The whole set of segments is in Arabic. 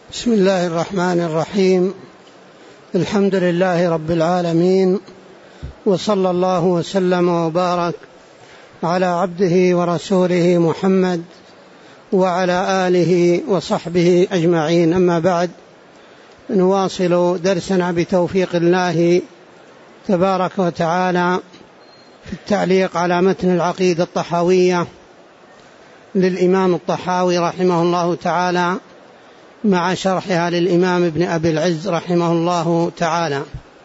بسم الله الرحمن الرحيم. الحمد لله رب العالمين، وصلى الله وسلم وبارك على عبده ورسوله محمد وعلى آله وصحبه أجمعين. أما بعد، نواصل درسنا بتوفيق الله تبارك وتعالى في التعليق على متن العقيدة الطحاوية للإمام الطحاوي رحمه الله تعالى، مع شرحها للإمام ابن أبي العز رحمه الله تعالى.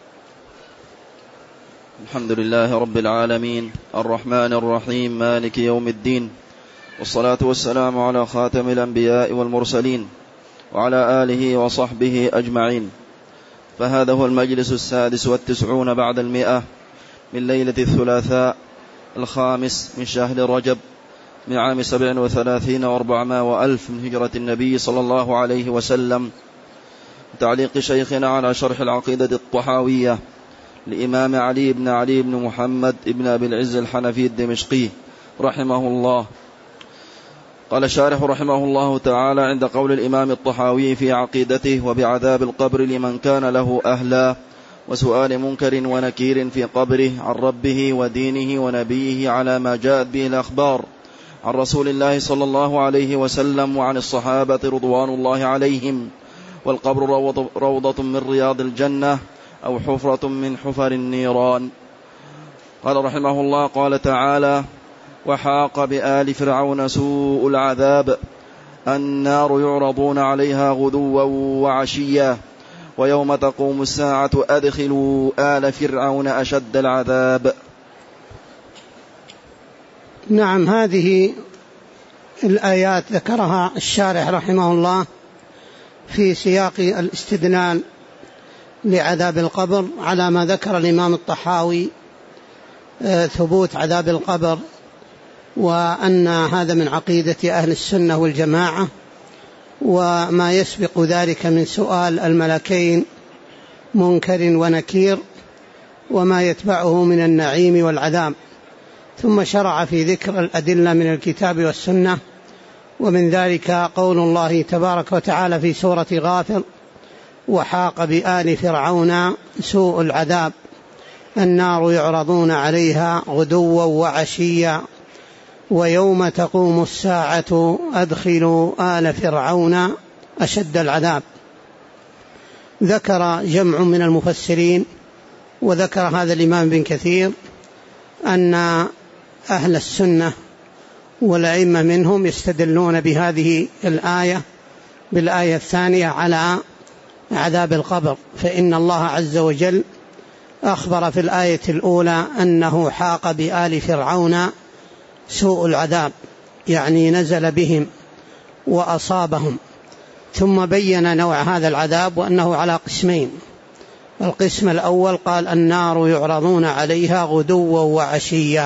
الحمد لله رب العالمين، الرحمن الرحيم، مالك يوم الدين، والصلاة والسلام على خاتم الأنبياء والمرسلين وعلى آله وصحبه أجمعين. فهذا هو المجلس 96 بعد 100 من ليلة الثلاثاء 5 من شهر رجب من عام 37 و400 من هجرة النبي صلى الله عليه وسلم، تعليق شيخنا على شرح العقيدة الطحاوية لإمام علي بن محمد بن أبي العز الحنفي الدمشقي رحمه الله. قال الشارح رحمه الله تعالى: عند قول الإمام الطحاوي في عقيدته: وبعذاب القبر لمن كان له أهلا، وسؤال منكر ونكير في قبره عن ربه ودينه ونبيه على ما جاءت به الأخبار عن رسول الله صلى الله عليه وسلم وعن الصحابة رضوان الله عليهم. والقبر روضة من رياض الجنة أو حفرة من حفر النيران. قال رحمه الله: قال تعالى: وحاق بآل فرعون سوء العذاب، النار يعرضون عليها غدوا وعشيا ويوم تقوم الساعة أدخلوا آل فرعون أشد العذاب. نعم، هذه الآيات ذكرها الشارح رحمه الله في سياق الاستدلال لعذاب القبر، على ما ذكر الإمام الطحاوي ثبوت عذاب القبر، وأن هذا من عقيدة أهل السنة والجماعة، وما يسبق ذلك من سؤال الملكين منكر ونكير، وما يتبعه من النعيم والعذاب. ثم شرع في ذكر الأدلة من الكتاب والسنة، ومن ذلك قول الله تبارك وتعالى في سورة غافر: وحاق بآل فرعون سوء العذاب، النار يعرضون عليها غدوا وعشيا ويوم تقوم الساعة أدخلوا آل فرعون أشد العذاب. ذكر جمع من المفسرين، وذكر هذا الإمام بن كثير، أن أهل السنة والأئمة منهم يستدلون بهذه الآية بالآية الثانية على عذاب القبر، فإن الله عز وجل أخبر في الآية الأولى أنه حاق بآل فرعون سوء العذاب، يعني نزل بهم وأصابهم، ثم بين نوع هذا العذاب وأنه على قسمين. القسم الأول قال: النار يعرضون عليها غدوا وعشيا.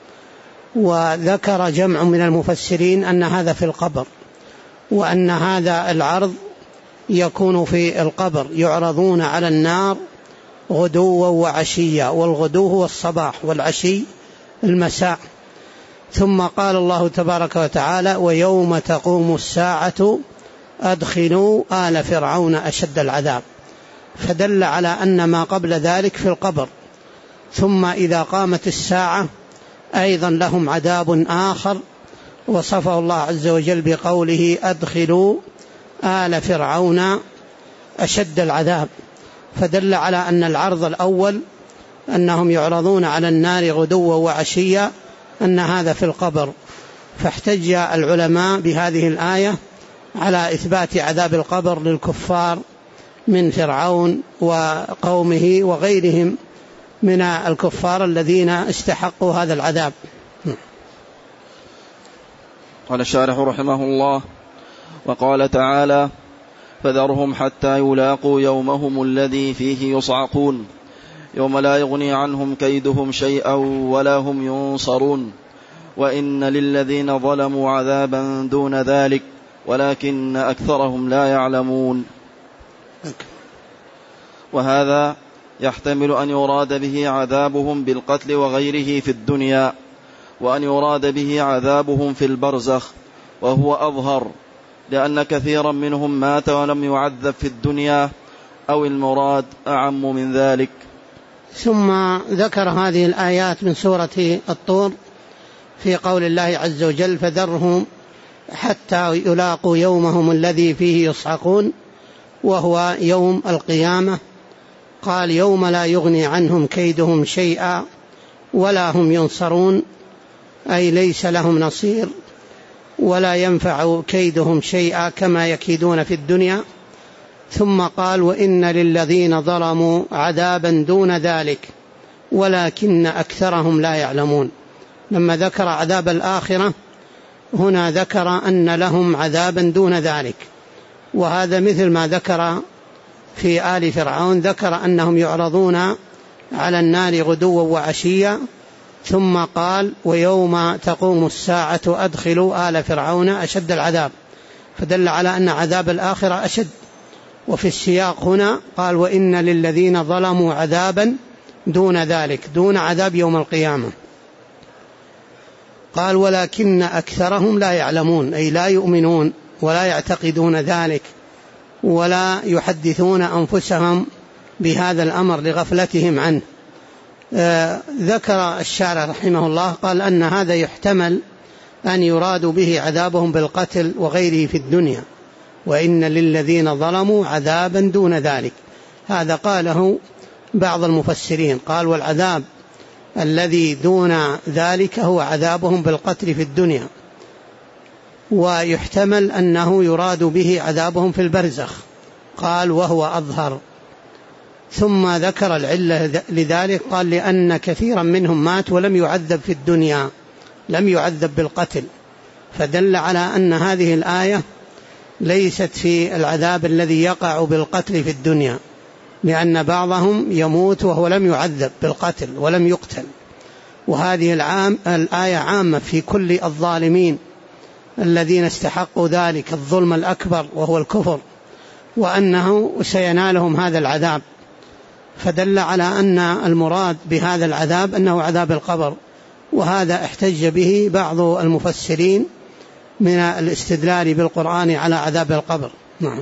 وذكر جمع من المفسرين أن هذا في القبر، وأن هذا العرض يكون في القبر، يعرضون على النار غدوا وعشيا، والغدو هو الصباح والعشي المساء. ثم قال الله تبارك وتعالى: ويوم تقوم الساعة أدخلوا آل فرعون أشد العذاب، فدل على أن ما قبل ذلك في القبر، ثم إذا قامت الساعة أيضا لهم عذاب آخر وصفه الله عز وجل بقوله: أدخلوا آل فرعون أشد العذاب، فدل على أن العرض الأول أنهم يعرضون على النار غدوا وعشيا أن هذا في القبر. فاحتج العلماء بهذه الآية على إثبات عذاب القبر للكفار من فرعون وقومه وغيرهم من الكفار الذين استحقوا هذا العذاب. قال الشارح رحمه الله: وقال تعالى: فذرهم حتى يلاقوا يومهم الذي فيه يصعقون، يوم لا يغني عنهم كيدهم شيئا ولا هم ينصرون، وإن للذين ظلموا عذابا دون ذلك ولكن أكثرهم لا يعلمون. وهذا يحتمل أن يراد به عذابهم بالقتل وغيره في الدنيا، وأن يراد به عذابهم في البرزخ، وهو أظهر، لأن كثيرا منهم مات ولم يعذب في الدنيا، أو المراد أعم من ذلك. ثم ذكر هذه الآيات من سورة الطور في قول الله عز وجل: فذرهم حتى يلاقوا يومهم الذي فيه يصعقون، وهو يوم القيامة. قال: يوم لا يغني عنهم كيدهم شيئا ولا هم ينصرون، أي ليس لهم نصير ولا ينفع كيدهم شيئا كما يكيدون في الدنيا. ثم قال: وإن للذين ظلموا عذابا دون ذلك ولكن أكثرهم لا يعلمون. لما ذكر عذاب الآخرة هنا ذكر أن لهم عذابا دون ذلك، وهذا مثل ما ذكر في آل فرعون، ذكر أنهم يعرضون على النار غدوا وعشيا، ثم قال: ويوم تقوم الساعة أدخلوا آل فرعون أشد العذاب، فدل على أن عذاب الآخرة أشد. وفي السياق هنا قال: وإن للذين ظلموا عذابا دون ذلك، دون عذاب يوم القيامة. قال: ولكن أكثرهم لا يعلمون، أي لا يؤمنون ولا يعتقدون ذلك ولا يحدثون أنفسهم بهذا الأمر لغفلتهم عنه. ذكر الشارع رحمه الله قال أن هذا يحتمل أن يراد به عذابهم بالقتل وغيره في الدنيا، وإن للذين ظلموا عذابا دون ذلك. هذا قاله بعض المفسرين، قال: والعذاب الذي دون ذلك هو عذابهم بالقتل في الدنيا، ويحتمل أنه يراد به عذابهم في البرزخ، قال: وهو أظهر. ثم ذكر العلة لذلك، قال: لأن كثيرا منهم مات ولم يعذب في الدنيا، لم يعذب بالقتل، فدل على أن هذه الآية ليست في العذاب الذي يقع بالقتل في الدنيا، لأن بعضهم يموت وهو لم يعذب بالقتل ولم يقتل. وهذه الآية عامة في كل الظالمين الذين استحقوا ذلك الظلم الأكبر وهو الكفر، وأنه سينالهم هذا العذاب، فدل على أن المراد بهذا العذاب أنه عذاب القبر. وهذا احتج به بعض المفسرين من الاستدلال بالقرآن على عذاب القبر. نعم.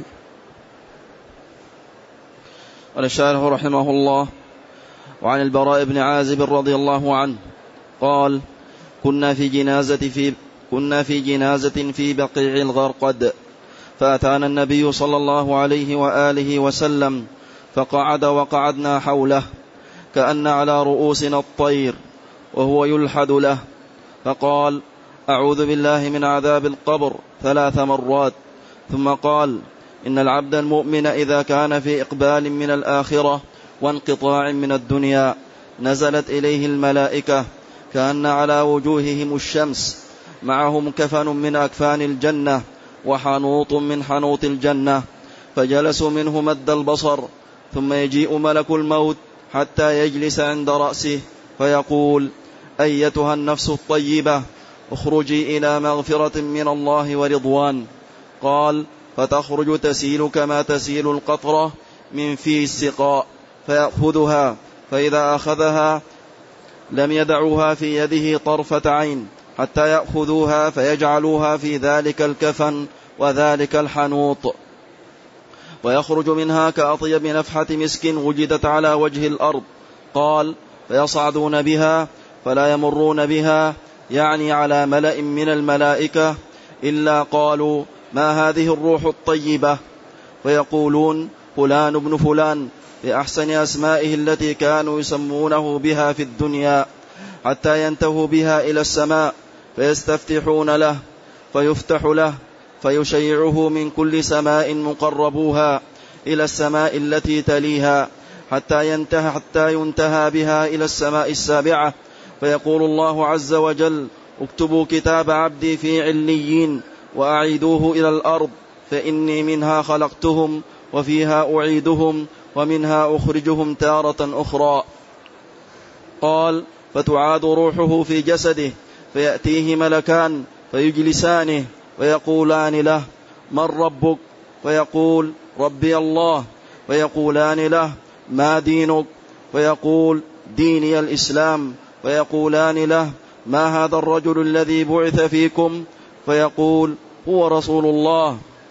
قال الشارح رحمه الله: وعن البراء بن عازب رضي الله عنه قال: كنا في جنازة في بقيع الغرقد، فأتانا النبي صلى الله عليه وآله وسلم، فقعد وقعدنا حوله كأن على رؤوسنا الطير، وهو يلحد له، فقال: أعوذ بالله من عذاب القبر 3 مرات، ثم قال: إن العبد المؤمن إذا كان في إقبال من الآخرة وانقطاع من الدنيا نزلت إليه الملائكة كأن على وجوههم الشمس، معهم كفن من أكفان الجنة وحنوط من حنوط الجنة، فجلسوا منه مد البصر، ثم يجيء ملك الموت حتى يجلس عند رأسه فيقول: أيتها النفس الطيبة اخرجي إلى مغفرة من الله ورضوان. قال: فتخرج تسيل كما تسيل القطرة من في السقاء، فيأخذها، فإذا أخذها لم يدعوها في يده طرفة عين حتى يأخذوها فيجعلوها في ذلك الكفن وذلك الحنوط، ويخرج منها كأطيب نفحة مسك وجدت على وجه الأرض. قال: فيصعدون بها فلا يمرون بها، يعني على ملأ من الملائكة، إلا قالوا: ما هذه الروح الطيبة؟ فيقولون: فلان ابن فلان، بأحسن أسمائه التي كانوا يسمونه بها في الدنيا، حتى ينتهوا بها إلى السماء، فيستفتحون له فيفتح له، فيشيعه من كل سماء مقربوها إلى السماء التي تليها، حتى ينتهى بها إلى السماء السابعة، فيقول الله عز وجل: اكتبوا كتاب عبدي في عليين وأعيدوه إلى الأرض، فإني منها خلقتهم وفيها أعيدهم ومنها أخرجهم تارة أخرى. قال: فتعاد روحه في جسده، فيأتيه ملكان فيجلسانه ويقولان له: من ربك؟ فيقول: ربي الله. فيقولان له: ما دينك؟ فيقول: ديني الإسلام. فيقولان له: ما هذا الرجل الذي بعث فيكم؟ فيقول: هو رسول الله.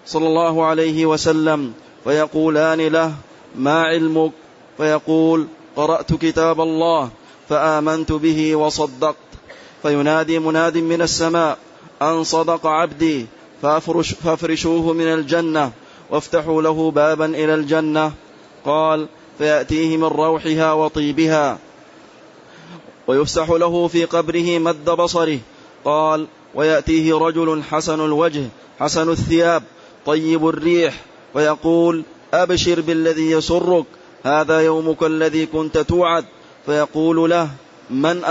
صلى الله عليه وسلم فيقولان له: ما علمك؟ فيقول: قرأت كتاب الله فآمنت به وصدقت. فينادي مناد من السماء: أن صدق عبدي، فافرشوه من الجنة وافتحوا له بابا إلى الجنة. قال: فيأتيه من روحها وطيبها، ويفسح له في قبره مد بصره. قال: ويأتيه رجل حسن الوجه حسن الثياب طيب الريح، ويقول: أبشر بالذي يسرك، هذا يومك الذي كنت توعد. فيقول له: من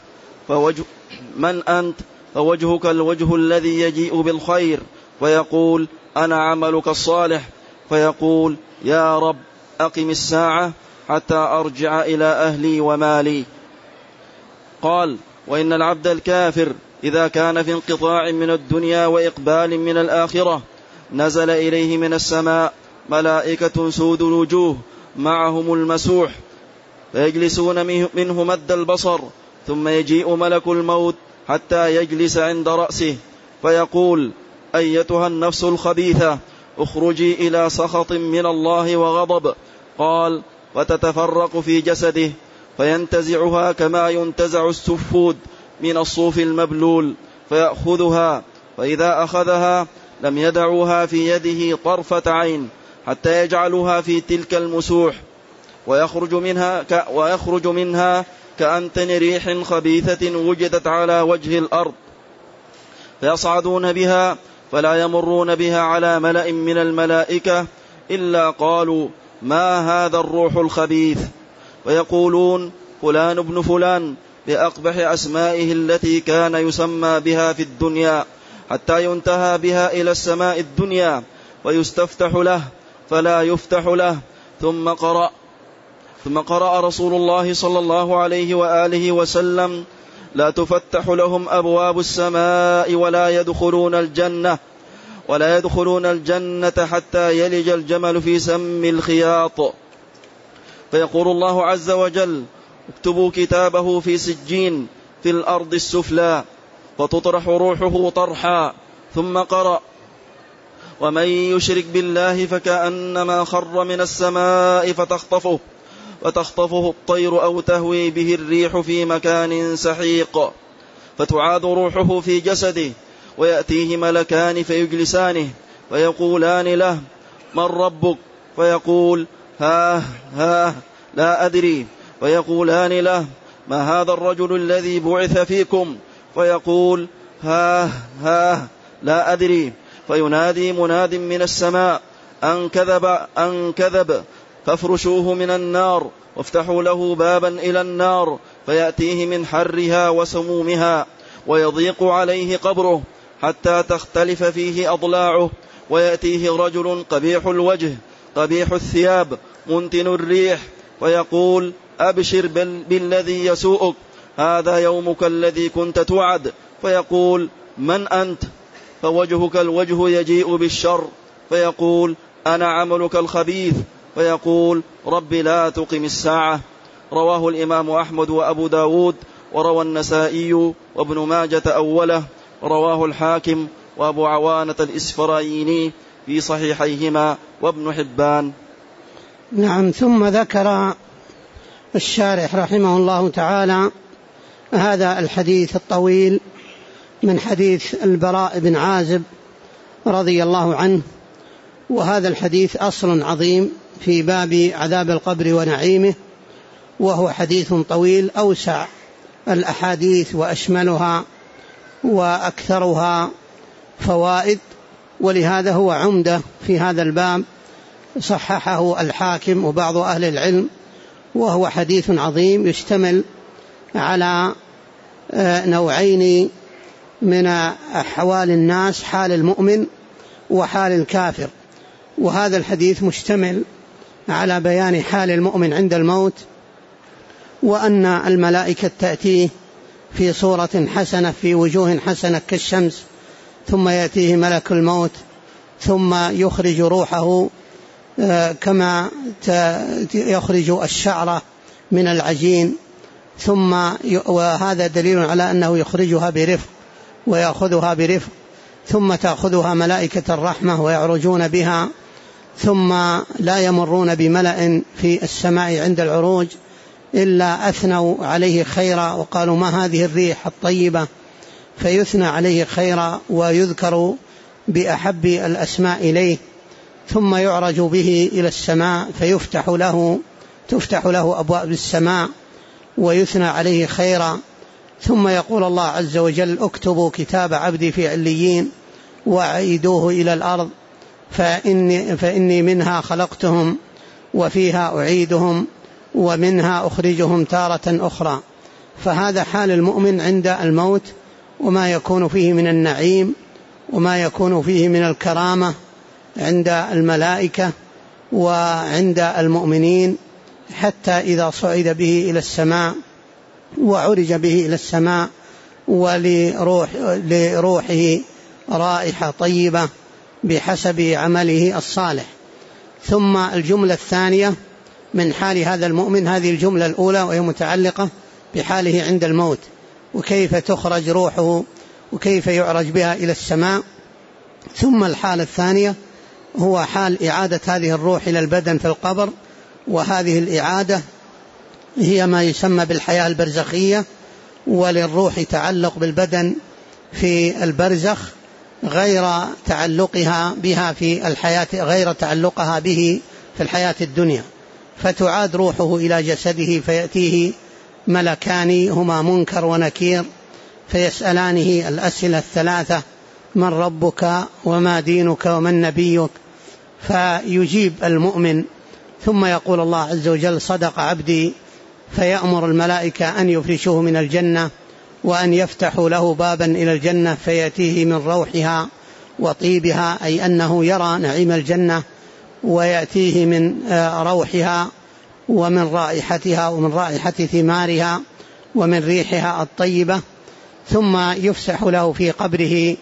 أنت؟ فوجهك الوجه الذي يجيء بالخير. ويقول: أنا عملك الصالح. فيقول: يا رب أقم الساعة حتى أرجع إلى أهلي ومالي. قال: وإن العبد الكافر إذا كان في انقطاع من الدنيا وإقبال من الآخرة نزل إليه من السماء ملائكة سود الوجوه معهم المسوح، فيجلسون منه مد البصر، ثم يجيء ملك الموت حتى يجلس عند رأسه، فيقول: أيتها النفس الخبيثة، اخرجي إلى سخط من الله وغضب. قال: وتتفرق في جسده، فينتزعها كما ينتزع السفود من الصوف المبلول، فيأخذها، فإذا أخذها لم يدعوها في يده طرفة عين حتى يجعلها في تلك المسوح، ويخرج منها كأنتن ريح خبيثة وجدت على وجه الأرض، فيصعدون بها فلا يمرون بها على ملأ من الملائكة إلا قالوا: ما هذا الروح الخبيث؟ ويقولون: فلان ابن فلان، بأقبح أسمائه التي كان يسمى بها في الدنيا، حتى ينتهى بها إلى السماء الدنيا ويستفتح له فلا يفتح له. ثم قرأ رسول الله صلى الله عليه وآله وسلم: لا تفتح لهم أبواب السماء ولا يدخلون الجنة حتى يلج الجمل في سم الخياط. فيقول الله عز وجل: اكتبوا كتابه في سجين في الأرض السفلى، فتطرح روحه طرحا. ثم قرأ: ومن يشرك بالله فكأنما خر من السماء فتخطفه الطير أو تهوي به الريح في مكان سحيق. فتعاد روحه في جسده، ويأتيه ملكان فيجلسانه ويقولان له: من ربك؟ فيقول: ها لا أدري. ويقولان له: ما هذا الرجل الذي بعث فيكم؟ فيقول: ها لا أدري. فينادي مناد من السماء: أن كذب، فافرشوه من النار وافتحوا له بابا إلى النار، فيأتيه من حرها وسمومها، ويضيق عليه قبره حتى تختلف فيه أضلاعه. ويأتيه رجل قبيح الوجه قبيح الثياب منتن الريح، ويقول: أبشر بالذي يسوءك، هذا يومك الذي كنت توعد. فيقول: من أنت؟ فوجهك الوجه يجيء بالشر. فيقول: أنا عملك الخبيث. فيقول: رب لا تقم الساعة. رواه الإمام أحمد وأبو داود، وروى النسائي وابن ماجة أوله، رواه الحاكم وأبو عوانة الإسفرايني في صحيحيهما، وابن حبان. نعم. ثم ذكر الشارح رحمه الله تعالى هذا الحديث الطويل من حديث البراء بن عازب رضي الله عنه، وهذا الحديث أصل عظيم في باب عذاب القبر ونعيمه، وهو حديث طويل أوسع الأحاديث وأشملها وأكثرها فوائد، ولهذا هو عمدة في هذا الباب، صححه الحاكم وبعض أهل العلم، وهو حديث عظيم يشتمل على نوعين من أحوال الناس: حال المؤمن وحال الكافر. وهذا الحديث مشتمل على بيان حال المؤمن عند الموت، وأن الملائكة تأتيه في صورة حسنة في وجوه حسنة كالشمس، ثم يأتيه ملك الموت ثم يخرج روحه كما يخرج الشعرة من العجين، وهذا دليل على أنه يخرجها برفق ويأخذها برفق ثم تأخذها ملائكة الرحمة ويعرجون بها، ثم لا يمرون بملأ في السماء عند العروج إلا أثنوا عليه خيرا وقالوا ما هذه الريح الطيبة، فيثنى عليه خيرا ويذكر بأحب الأسماء إليه، ثم يعرج به إلى السماء تفتح له أبواب السماء ويثنى عليه خيرا، ثم يقول الله عز وجل اكتبوا كتاب عبدي في عليين وأعيدوه إلى الأرض فإني منها خلقتهم وفيها أعيدهم ومنها أخرجهم تارة أخرى. فهذا حال المؤمن عند الموت، وما يكون فيه من النعيم وما يكون فيه من الكرامة عند الملائكة وعند المؤمنين، حتى إذا صعد به إلى السماء وعرج به إلى السماء ولروحه رائحة طيبة بحسب عمله الصالح. ثم الجملة الثانية من حال هذا المؤمن، هذه الجملة الأولى وهي متعلقة بحاله عند الموت وكيف تخرج روحه وكيف يعرج بها إلى السماء. ثم الحالة الثانية هو حال إعادة هذه الروح إلى البدن في القبر، وهذه الإعادة هي ما يسمى بالحياة البرزخية، وللروح تعلق بالبدن في البرزخ غير تعلقها به في الحياة الدنيا، فتعاد روحه إلى جسده فيأتيه ملكان هما منكر ونكير فيسألانه الأسئلة الثلاثة: من ربك وما دينك ومن نبيك؟ فيجيب المؤمن، ثم يقول الله عز وجل صدق عبدي، فيأمر الملائكة أن يفرشوه من الجنة وأن يفتحوا له بابا إلى الجنة فيأتيه من روحها وطيبها، أي أنه يرى نعيم الجنة، ويأتيه من روحها ومن رائحتها ومن رائحة ثمارها ومن ريحها الطيبة. ثم يفسح له في قبره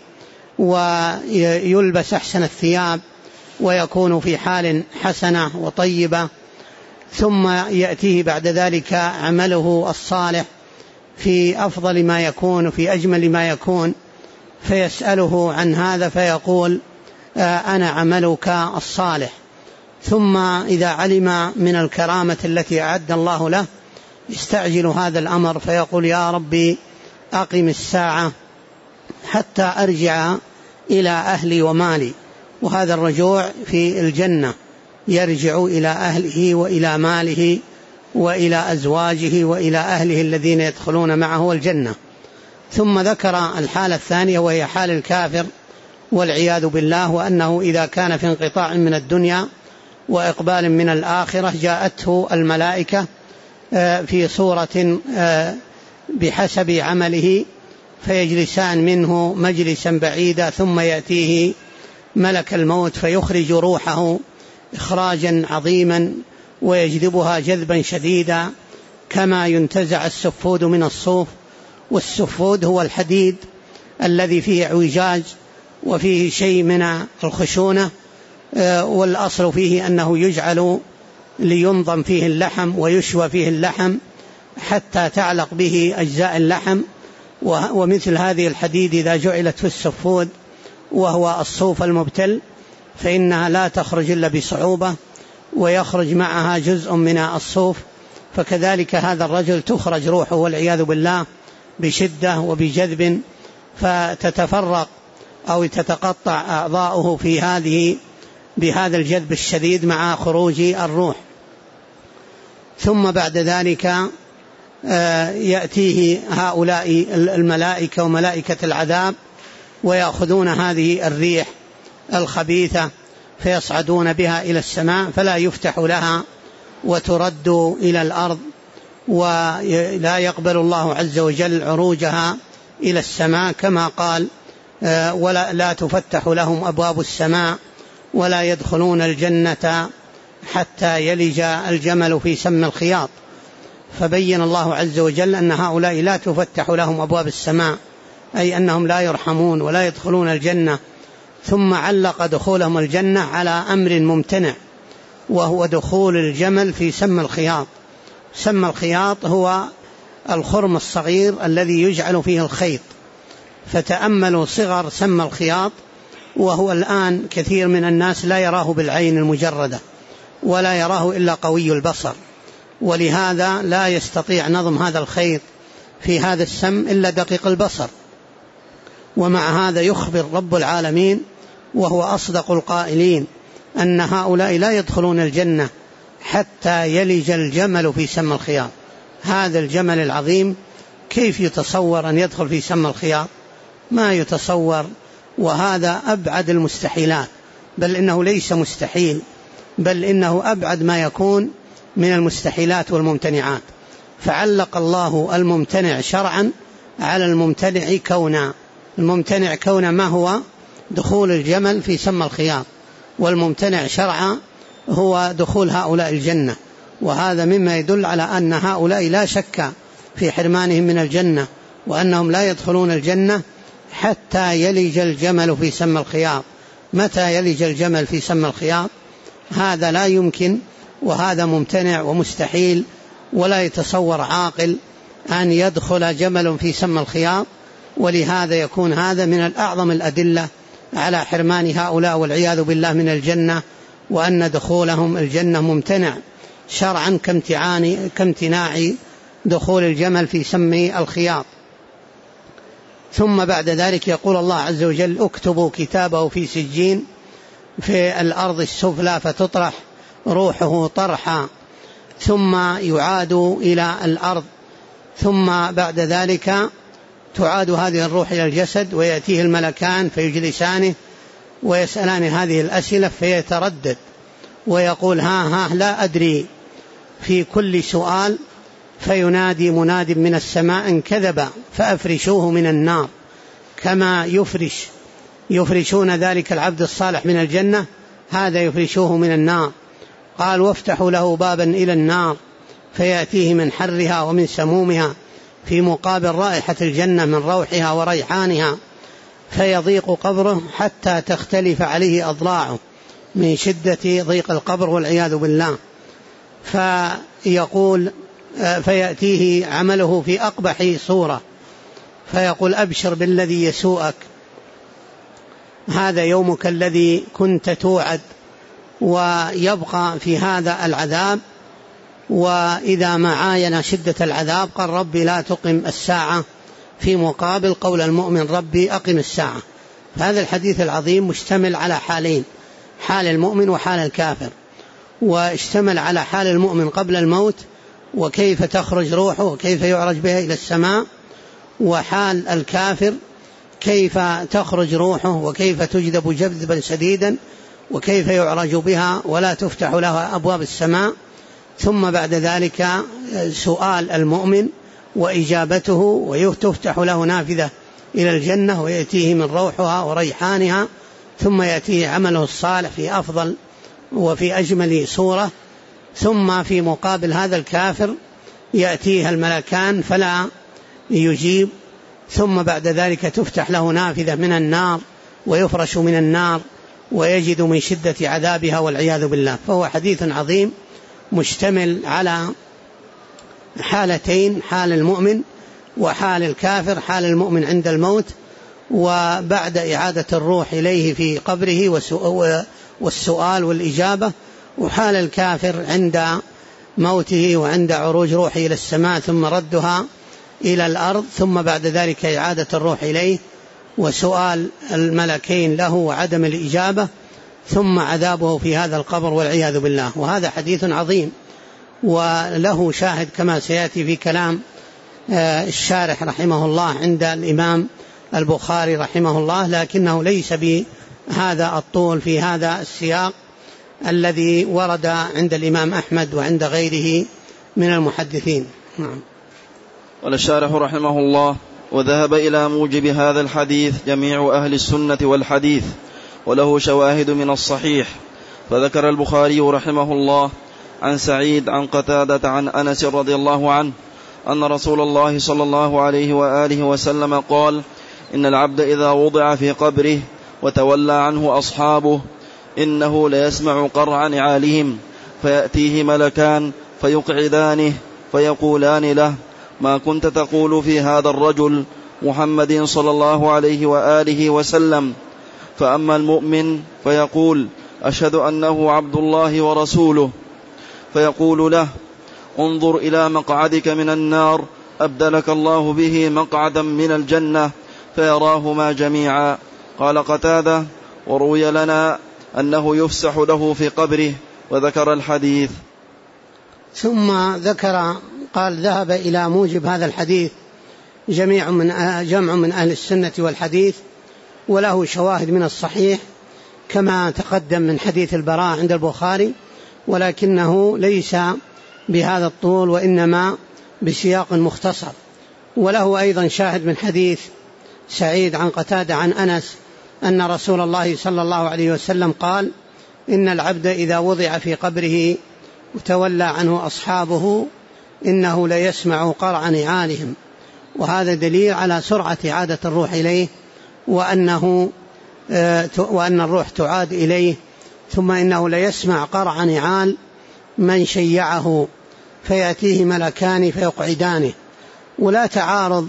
ويلبس أحسن الثياب ويكون في حال حسنة وطيبة. ثم يأتيه بعد ذلك عمله الصالح في أفضل ما يكون في أجمل ما يكون، فيسأله عن هذا فيقول أنا عملك الصالح. ثم إذا علم من الكرامة التي أعد الله له يستعجل هذا الأمر فيقول يا ربي أقم الساعة حتى أرجع إلى أهلي ومالي. وهذا الرجوع في الجنة، يرجع إلى أهله وإلى ماله وإلى أزواجه وإلى أهله الذين يدخلون معه الجنة. ثم ذكر الحالة الثانية وهي حال الكافر والعياذ بالله، وأنه إذا كان في انقطاع من الدنيا وإقبال من الآخرة جاءته الملائكة في صورة بحسب عمله فيجلسان منه مجلسا بعيدا، ثم يأتيه ملك الموت فيخرج روحه إخراجا عظيما ويجذبها جذبا شديدا كما ينتزع السفود من الصوف. والسفود هو الحديد الذي فيه اعوجاج وفيه شيء من الخشونة، والأصل فيه أنه يجعل لينظم فيه اللحم ويشوى فيه اللحم حتى تعلق به أجزاء اللحم. ومثل هذه الحديد إذا جعلت في السفود وهو الصوف المبتل فإنها لا تخرج إلا بصعوبة ويخرج معها جزء من الصوف، فكذلك هذا الرجل تخرج روحه والعياذ بالله بشدة وبجذب، فتتفرق أو تتقطع أعضاؤه بهذا الجذب الشديد مع خروج الروح. ثم بعد ذلك يأتيه هؤلاء الملائكة وملائكة العذاب ويأخذون هذه الريح الخبيثة فيصعدون بها إلى السماء فلا يفتح لها وترد إلى الأرض، ولا يقبل الله عز وجل عروجها إلى السماء كما قال لا تفتح لهم أبواب السماء ولا يدخلون الجنة حتى يلج الجمل في سم الخياط. فبين الله عز وجل أن هؤلاء لا تفتح لهم أبواب السماء، أي أنهم لا يرحمون ولا يدخلون الجنة. ثم علق دخولهم الجنة على أمر ممتنع، وهو دخول الجمل في سم الخياط. سم الخياط هو الخرم الصغير الذي يجعل فيه الخيط، فتأملوا صغر سم الخياط، وهو الآن كثير من الناس لا يراه بالعين المجردة ولا يراه إلا قوي البصر، ولهذا لا يستطيع نظم هذا الخيط في هذا السم إلا دقيق البصر. ومع هذا يخبر رب العالمين وهو أصدق القائلين أن هؤلاء لا يدخلون الجنة حتى يلج الجمل في سم الخياط. هذا الجمل العظيم كيف يتصور أن يدخل في سم الخياط؟ ما يتصور، وهذا أبعد المستحيلات، بل إنه ليس مستحيل، بل إنه أبعد ما يكون من المستحيلات والممتنعات. فعلق الله الممتنع شرعا على الممتنع كونا. الممتنع كونا ما هو؟ دخول الجمل في سم الخياط، والممتنع شرعا هو دخول هؤلاء الجنة. وهذا مما يدل على أن هؤلاء لا شك في حرمانهم من الجنة، وأنهم لا يدخلون الجنة حتى يلج الجمل في سم الخياط. متى يلج الجمل في سم الخياط؟ هذا لا يمكن، وهذا ممتنع ومستحيل، ولا يتصور عاقل أن يدخل جمل في سم الخياط. ولهذا يكون هذا من الأعظم الأدلة على حرمان هؤلاء والعياذ بالله من الجنة، وأن دخولهم الجنة ممتنع شرعا كامتناع دخول الجمل في سم الخياط. ثم بعد ذلك يقول الله عز وجل: اكتبوا كتابه في سجين في الأرض السفلى فتطرح روحه طرحا ثم يعاد إلى الأرض، ثم بعد ذلك تعاد هذه الروح إلى الجسد، ويأتيه الملكان فيجلسانه ويسألان هذه الأسئلة، فيتردد ويقول ها لا أدري في كل سؤال، فينادي مناد من السماء إن كذب فأفرشوه من النار، كما يفرشون ذلك العبد الصالح من الجنة، هذا يفرشوه من النار. قال: وافتحوا له بابا إلى النار فيأتيه من حرها ومن سمومها في مقابل رائحة الجنة من روحها وريحانها، فيضيق قبره حتى تختلف عليه أضلاعه من شدة ضيق القبر والعياذ بالله. فيأتيه عمله في أقبح صورة، فيقول: أبشر بالذي يسوءك، هذا يومك الذي كنت توعد. ويبقى في هذا العذاب، وإذا ما عاين شدة العذاب قال: ربي لا تقم الساعة، في مقابل قول المؤمن: ربي أقم الساعة. هذا الحديث العظيم مشتمل على حالين: حال المؤمن وحال الكافر. واشتمل على حال المؤمن قبل الموت، وكيف تخرج روحه وكيف يعرج بها إلى السماء، وحال الكافر كيف تخرج روحه وكيف تجذب جذبا شديدا، وكيف يعرج بها ولا تفتح لها أبواب السماء. ثم بعد ذلك سؤال المؤمن وإجابته، وتفتح له نافذة إلى الجنة ويأتيه من روحها وريحانها، ثم يأتيه عمله الصالح في أفضل وفي أجمل صورة. ثم في مقابل هذا الكافر يأتيه الملكان فلا يجيب، ثم بعد ذلك تفتح له نافذة من النار ويفرش من النار ويجد من شدة عذابها والعياذ بالله. فهو حديث عظيم مشتمل على حالتين: حال المؤمن وحال الكافر. حال المؤمن عند الموت وبعد إعادة الروح إليه في قبره والسؤال والإجابة، وحال الكافر عند موته وعند عروج روحه إلى السماء ثم ردها إلى الأرض، ثم بعد ذلك إعادة الروح إليه وسؤال الملكين له وعدم الإجابة، ثم عذابه في هذا القبر والعياذ بالله. وهذا حديث عظيم وله شاهد كما سيأتي في كلام الشارح رحمه الله عند الإمام البخاري رحمه الله، لكنه ليس بهذا الطول في هذا السياق الذي ورد عند الإمام أحمد وعند غيره من المحدثين. نعم. قال الشارح رحمه الله: وذهب إلى موجب هذا الحديث جميع أهل السنة والحديث، وله شواهد من الصحيح. فذكر البخاري رحمه الله عن سعيد عن قتادة عن أنس رضي الله عنه أن رسول الله صلى الله عليه وآله وسلم قال: إن العبد إذا وضع في قبره وتولى عنه أصحابه إنه ليسمع قرع نعالهم، فيأتيه ملكان فيقعدانه فيقولان له: ما كنت تقول في هذا الرجل؟ محمد صلى الله عليه وآله وسلم. فأما المؤمن فيقول: أشهد أنه عبد الله ورسوله، فيقول له: انظر إلى مقعدك من النار أبدلك الله به مقعدا من الجنة، فيراهما جميعا. قال قتادة: وروي لنا أنه يفسح له في قبره، وذكر الحديث. ثم ذكر قال: ذهب إلى موجب هذا الحديث جمع من أهل السنة والحديث، وله شواهد من الصحيح كما تقدم من حديث البراء عند البخاري، ولكنه ليس بهذا الطول وإنما بسياق مختصر. وله أيضا شاهد من حديث سعيد عن قتادة عن أنس أن رسول الله صلى الله عليه وسلم قال: إن العبد إذا وضع في قبره وتولى عنه أصحابه إنه ليسمع قرع نعالهم. وهذا دليل على سرعة عادة الروح إليه، وأن الروح تعاد إليه، ثم إنه ليسمع قرع نعال من شيعه، فيأتيه ملكان فيقعدانه. ولا تعارض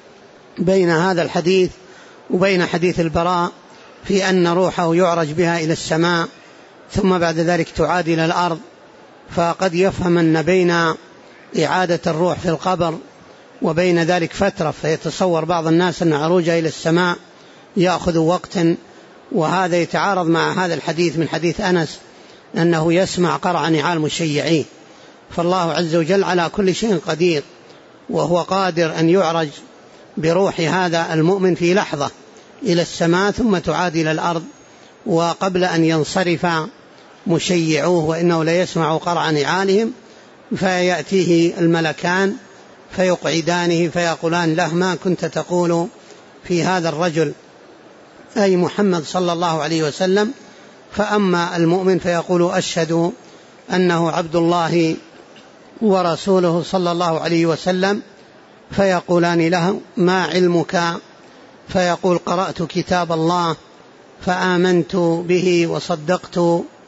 بين هذا الحديث وبين حديث البراء في أن روحه يعرج بها إلى السماء ثم بعد ذلك تعاد إلى الأرض. فقد يفهم أن بين إعادة الروح في القبر وبين ذلك فترة، فيتصور بعض الناس أن عروجه إلى السماء يأخذ وقتا، وهذا يتعارض مع هذا الحديث من حديث أنس أنه يسمع قرع نعال مشيعين. فالله عز وجل على كل شيء قدير، وهو قادر أن يعرج بروح هذا المؤمن في لحظة إلى السماء ثم تعاد إلى الأرض، وقبل أن ينصرف مشيعوه وإنه لا يسمع قرع نعالهم، فيأتيه الملكان فيقعدانه فيقولان له: ما كنت تقول في هذا الرجل، أي محمد صلى الله عليه وسلم؟ فأما المؤمن فيقول: أشهد أنه عبد الله ورسوله صلى الله عليه وسلم، فيقولان له: ما علمك؟ فيقول: قرأت كتاب الله فآمنت به وصدقت.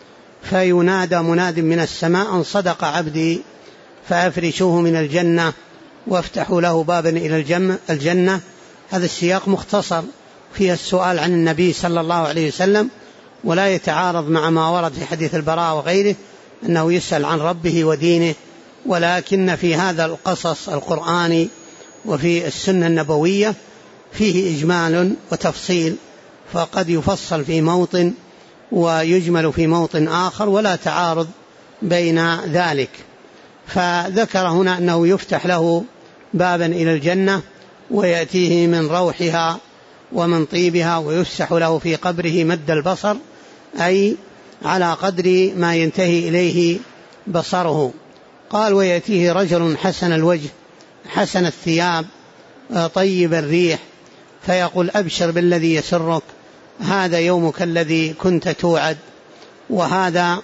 فينادى مناد من السماء: أن صدق عبدي، فأفرشوه من الجنة وافتحوا له بابا إلى الجنة. هذا السياق مختصر فيه السؤال عن النبي صلى الله عليه وسلم، ولا يتعارض مع ما ورد في حديث البراء وغيره أنه يسأل عن ربه ودينه. ولكن في هذا القصص القرآني وفي السنة النبوية فيه إجمال وتفصيل، فقد يفصل في موطن ويجمل في موطن آخر، ولا تعارض بين ذلك. فذكر هنا أنه يفتح له بابا إلى الجنة ويأتيه من روحها ومن طيبها، ويفسح له في قبره مد البصر، أي على قدر ما ينتهي إليه بصره. قال: ويأتيه رجل حسن الوجه حسن الثياب طيب الريح، فيقول: أبشر بالذي يسرك، هذا يومك الذي كنت توعد. وهذا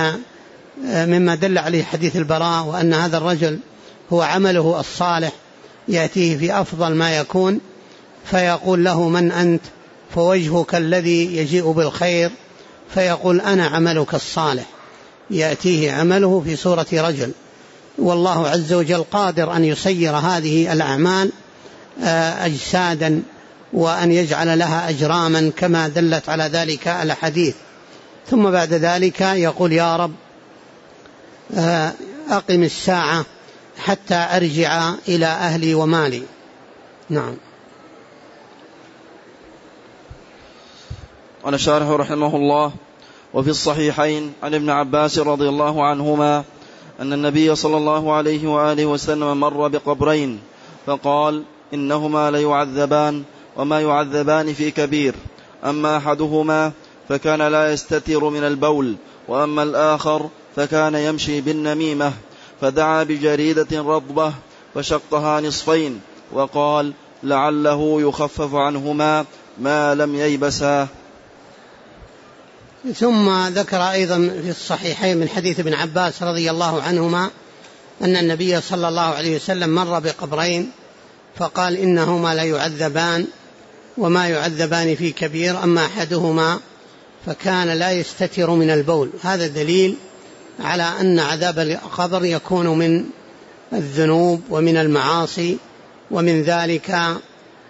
مما دل عليه حديث البراء، وأن هذا الرجل هو عمله الصالح يأتيه في أفضل ما يكون، فيقول له: من أنت؟ فوجهك الذي يجيء بالخير، فيقول: أنا عملك الصالح. يأتيه عمله في صورة رجل. والله عز وجل قادر أن يصير هذه الأعمال أجسادا، وأن يجعل لها أجراما كما دلت على ذلك الأحاديث. ثم بعد ذلك يقول: يا رب أقم الساعة حتى أرجع إلى أهلي ومالي. نعم. قال الشارح رحمه الله: وفي الصحيحين عن ابن عباس رضي الله عنهما أن النبي صلى الله عليه وآله وسلم مر بقبرين فقال: إنهما ليعذبان وما يعذبان في كبير، أما أحدهما فكان لا يستتر من البول، وأما الآخر فكان يمشي بالنميمة، فدعا بجريدة رطبة فشقها نصفين وقال: لعله يخفف عنهما ما لم ييبسا. ثم ذكر أيضا في الصحيحين من حديث ابن عباس رضي الله عنهما أن النبي صلى الله عليه وسلم مر بقبرين فقال: إنهما لا يعذبان وما يعذبان في كبير، أما أحدهما فكان لا يستتر من البول. هذا دليل على أن عذاب القبر يكون من الذنوب ومن المعاصي، ومن ذلك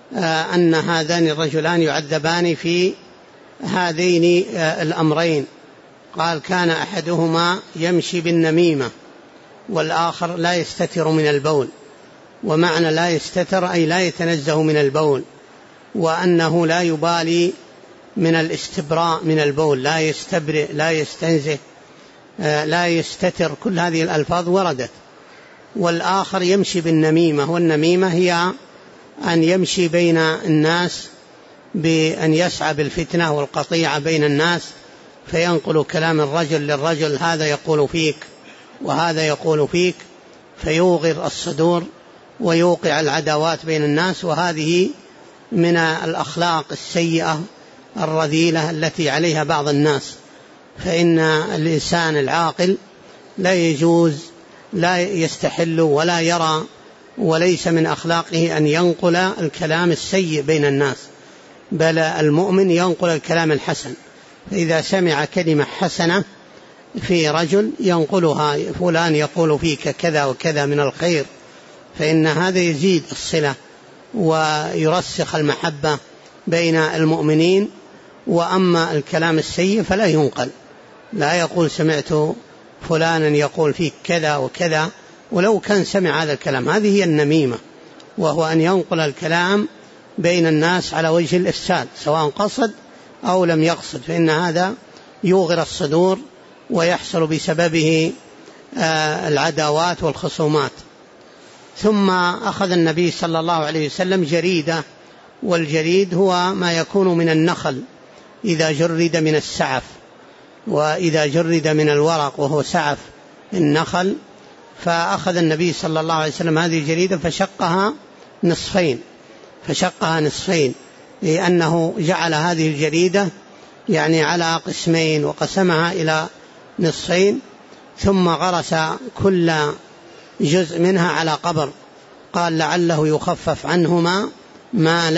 أن هذان الرجلان يعذبان في هذين الأمرين. قال كان أحدهما يمشي بالنميمة والآخر لا يستتر من البول، ومعنى لا يستتر أي لا يتنزه من البول، وأنه لا يبالي من الاستبراء من البول، لا يستبرئ لا يستنزه لا يستتر، كل هذه الألفاظ وردت. والآخر يمشي بالنميمة، والنميمة هي أن يمشي بين الناس بأن يسعى بالفتنة والقطيعة بين الناس، فينقل كلام الرجل للرجل، هذا يقول فيك وهذا يقول فيك، فيوغر الصدور ويوقع العداوات بين الناس. وهذه من الأخلاق السيئة الرذيلة التي عليها بعض الناس، فإن الإنسان العاقل لا يجوز لا يستحل ولا يرى، وليس من أخلاقه أن ينقل الكلام السيء بين الناس، بل المؤمن ينقل الكلام الحسن. فإذا سمع كلمة حسنة في رجل ينقلها، فلان يقول فيك كذا وكذا من الخير، فإن هذا يزيد الصلة ويرسخ المحبة بين المؤمنين. وأما الكلام السيء فلا ينقل، لا يقول سمعت فلانا يقول فيك كذا وكذا، ولو كان سمع هذا الكلام. هذه هي النميمة، وهو أن ينقل الكلام بين الناس على وجه الإفساد، سواء قصد أو لم يقصد، فإن هذا يوغر الصدور ويحصل بسببه العداوات والخصومات. ثم أخذ النبي صلى الله عليه وسلم جريدة، والجريد هو ما يكون من النخل إذا جرد من السعف، وإذا جرد من الورق وهو سعف النخل. فأخذ النبي صلى الله عليه وسلم هذه الجريدة فشقها نصفين، لأنه جعل هذه الجريدة يعني على قسمين وقسمها إلى نصفين، ثم غرس كل جزء منها على قبر، قال لعله يخفف عنهما ما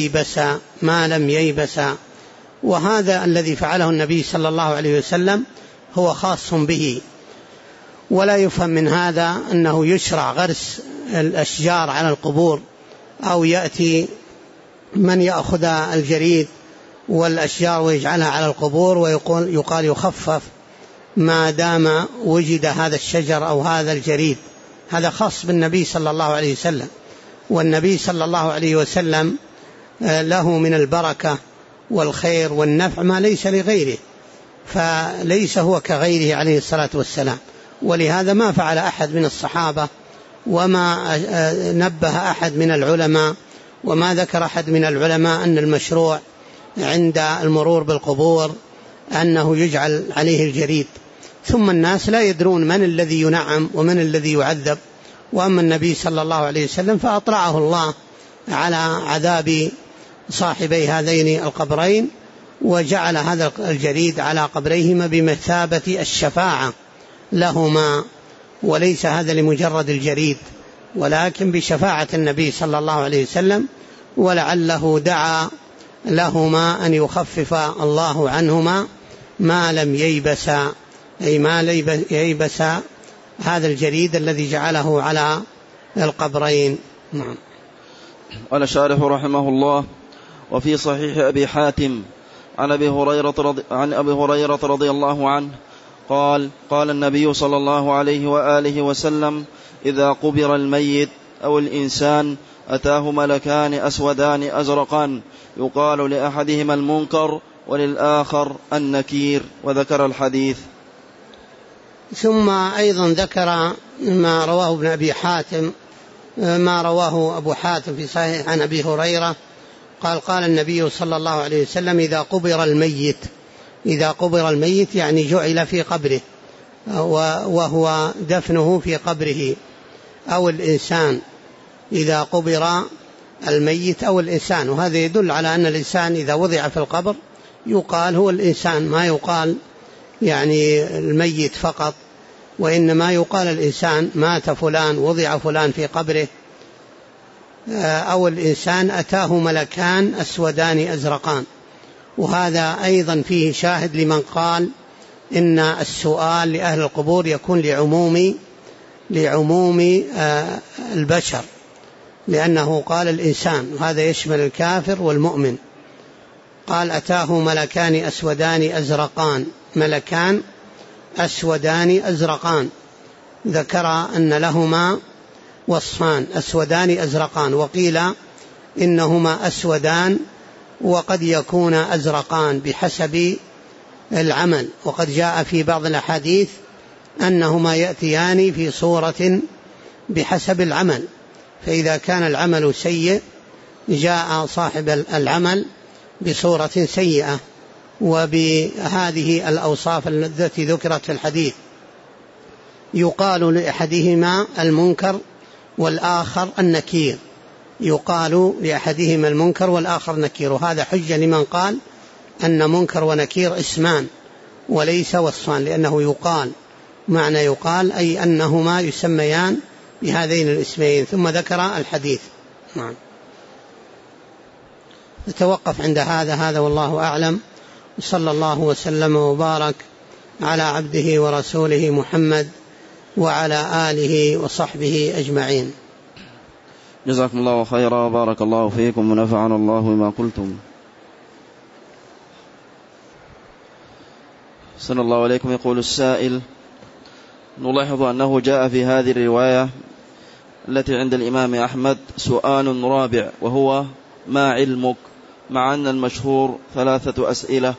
لم ييبسا. وهذا الذي فعله النبي صلى الله عليه وسلم هو خاص به، ولا يفهم من هذا أنه يشرع غرس الأشجار على القبور، أو يأتي من يأخذ الجريد والأشجار ويجعلها على القبور ويقال يخفف ما دام وجد هذا الشجر أو هذا الجريد. هذا خاص بالنبي صلى الله عليه وسلم، والنبي صلى الله عليه وسلم له من البركة والخير والنفع ما ليس لغيره، فليس هو كغيره عليه الصلاة والسلام. ولهذا ما فعل أحد من الصحابة، وما نبه أحد من العلماء، وما ذكر أحد من العلماء أن المشروع عند المرور بالقبور أنه يجعل عليه الجريد. ثم الناس لا يدرون من الذي ينعم ومن الذي يعذب. وأما النبي صلى الله عليه وسلم فأطلعه الله على عذاب صاحبي هذين القبرين، وجعل هذا الجريد على قبريهما بمثابة الشفاعة لهما، وليس هذا لمجرد الجريد، ولكن بشفاعة النبي صلى الله عليه وسلم، ولعله دعا لهما أن يخفف الله عنهما ما لم ييبسا، أي ما ييبس هذا الجريد الذي جعله على القبرين. نعم. قال الشارح رحمه الله: وفي صحيح أبي حاتم عن أبي هريرة رضي الله عنه قال: قال النبي صلى الله عليه وآله وسلم: إذا قبر الميت أو الإنسان أتاه ملكان أسودان أزرقان، يقال لأحدهما المنكر وللآخر النكير، وذكر الحديث. ثم أيضا ذكر ما رواه ابن أبي حاتم، ما رواه أبو حاتم في صحيح عن أبي هريرة قال: قال النبي صلى الله عليه وسلم: إذا قبر الميت يعني جعل في قبره، وهو دفنه في قبره، أو الإنسان، إذا قبر الميت أو الإنسان. وهذا يدل على أن الإنسان إذا وضع في القبر يقال هو الإنسان، ما يقال يعني الميت فقط، وإنما يقال الإنسان مات فلان، وضع فلان في قبره. أو الإنسان أتاه ملكان أسودان أزرقان. وهذا أيضا فيه شاهد لمن قال إن السؤال لأهل القبور يكون لعموم البشر، لأنه قال الإنسان، وهذا يشمل الكافر والمؤمن. قال أتاه ملكان أسودان أزرقان، ملكان أسودان أزرقان، ذكر أن لهما وصفان، أسودان أزرقان، وقيل إنهما أسودان وقد يكون أزرقان بحسب العمل، وقد جاء في بعض الأحاديث أنهما يأتيان في صورة بحسب العمل، فإذا كان العمل سيء جاء صاحب العمل بصورة سيئة وبهذه الأوصاف التي ذكرت في الحديث. يقال لأحدهما المنكر والآخر النكير، يقال لأحدهما المنكر والآخر نكير، وهذا حجة لمن قال أن منكر ونكير اسمان وليس وصفان، لأنه يقال، معنى يقال أي أنهما يسميان بهذين الاسمين. ثم ذكر الحديث. نعم. نتوقف عند هذا والله أعلم، صلى الله وسلم وبارك على عبده ورسوله محمد وعلى آله وصحبه أجمعين. جزاكم الله خيرا وبارك الله فيكم ونفعنا الله بما قلتم. صلى الله عليكم. يقول السائل: نلاحظ أنه جاء في هذه الرواية التي عند الإمام أحمد سؤال رابع، وهو ما علمك، مع أن المشهور 3 أسئلة.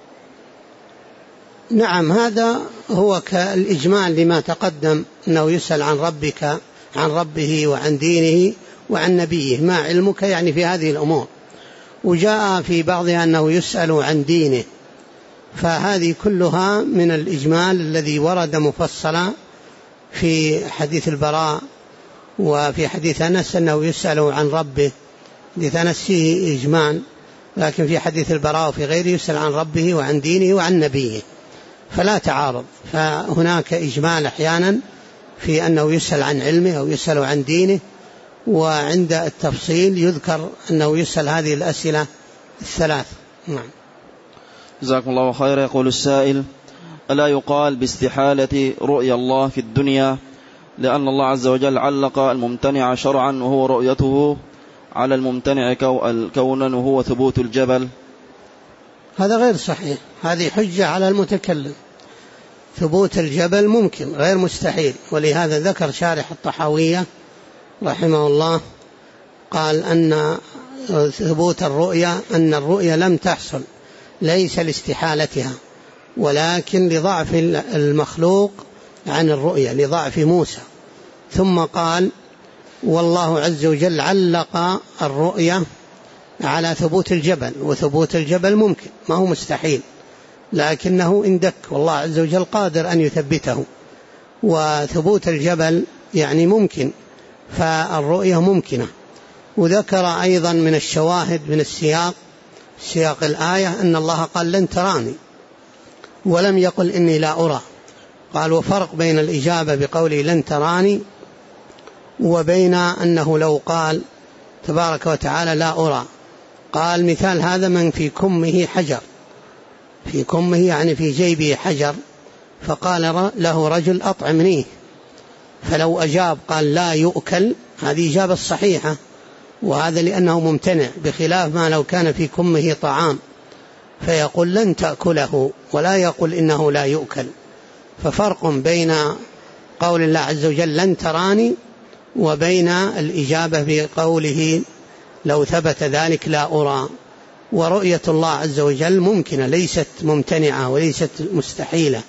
نعم، هذا هو كالإجمال لما تقدم، أنه يسأل عن ربه وعن دينه وعن نبيه. ما علمك يعني في هذه الأمور. وجاء في بعضها أنه يسأل عن دينه، فهذه كلها من الإجمال الذي ورد مفصلا في حديث البراء وفي حديث أنس أنه يسأل عن ربه. حديث أنس فيه إجمال، لكن في حديث البراء وفي غيره يسأل عن ربه وعن دينه وعن نبيه، فلا تعارض. فهناك إجمال أحيانا في أنه يسأل عن علمه أو يسأل عن دينه، وعند التفصيل يذكر أنه يسأل هذه الأسئلة الثلاث. نعم. جزاكم الله خيرا. يقول السائل: ألا يقال باستحالة رؤيا الله في الدنيا، لأن الله عز وجل علق الممتنع شرعا وهو رؤيته على الممتنع كونا وهو ثبوت الجبل؟ هذا غير صحيح، هذه حجة على المتكلم. ثبوت الجبل ممكن غير مستحيل، ولهذا ذكر شارح الطحاوية رحمه الله قال أن ثبوت الرؤيا أن الرؤيا لم تحصل ليس لاستحالتها، ولكن لضعف المخلوق عن الرؤيا، لضعف موسى. ثم قال: والله عز وجل علق الرؤيا على ثبوت الجبل، وثبوت الجبل ممكن ما هو مستحيل، لكنه اندك، والله عز وجل قادر أن يثبته. وثبوت الجبل يعني ممكن، فالرؤيا ممكنة. وذكر أيضا من الشواهد من سياق الآية أن الله قال: لن تراني، ولم يقل إني لا أرى. قال: وفرق بين الإجابة بقوله لن تراني وبين أنه لو قال تبارك وتعالى لا أرى. قال: مثال هذا من في كمه حجر، في كمه يعني في جيبه حجر، فقال له رجل: أطعمنيه. فلو أجاب قال لا يؤكل، هذه إجابة صحيحة، وهذا لأنه ممتنع، بخلاف ما لو كان في كمه طعام فيقول لن تأكله ولا يقول إنه لا يؤكل. ففرق بين قول الله عز وجل لن تراني وبين الإجابة بقوله لو ثبت ذلك لا أرى. ورؤية الله عز وجل ممكنة، ليست ممتنعة وليست مستحيلة،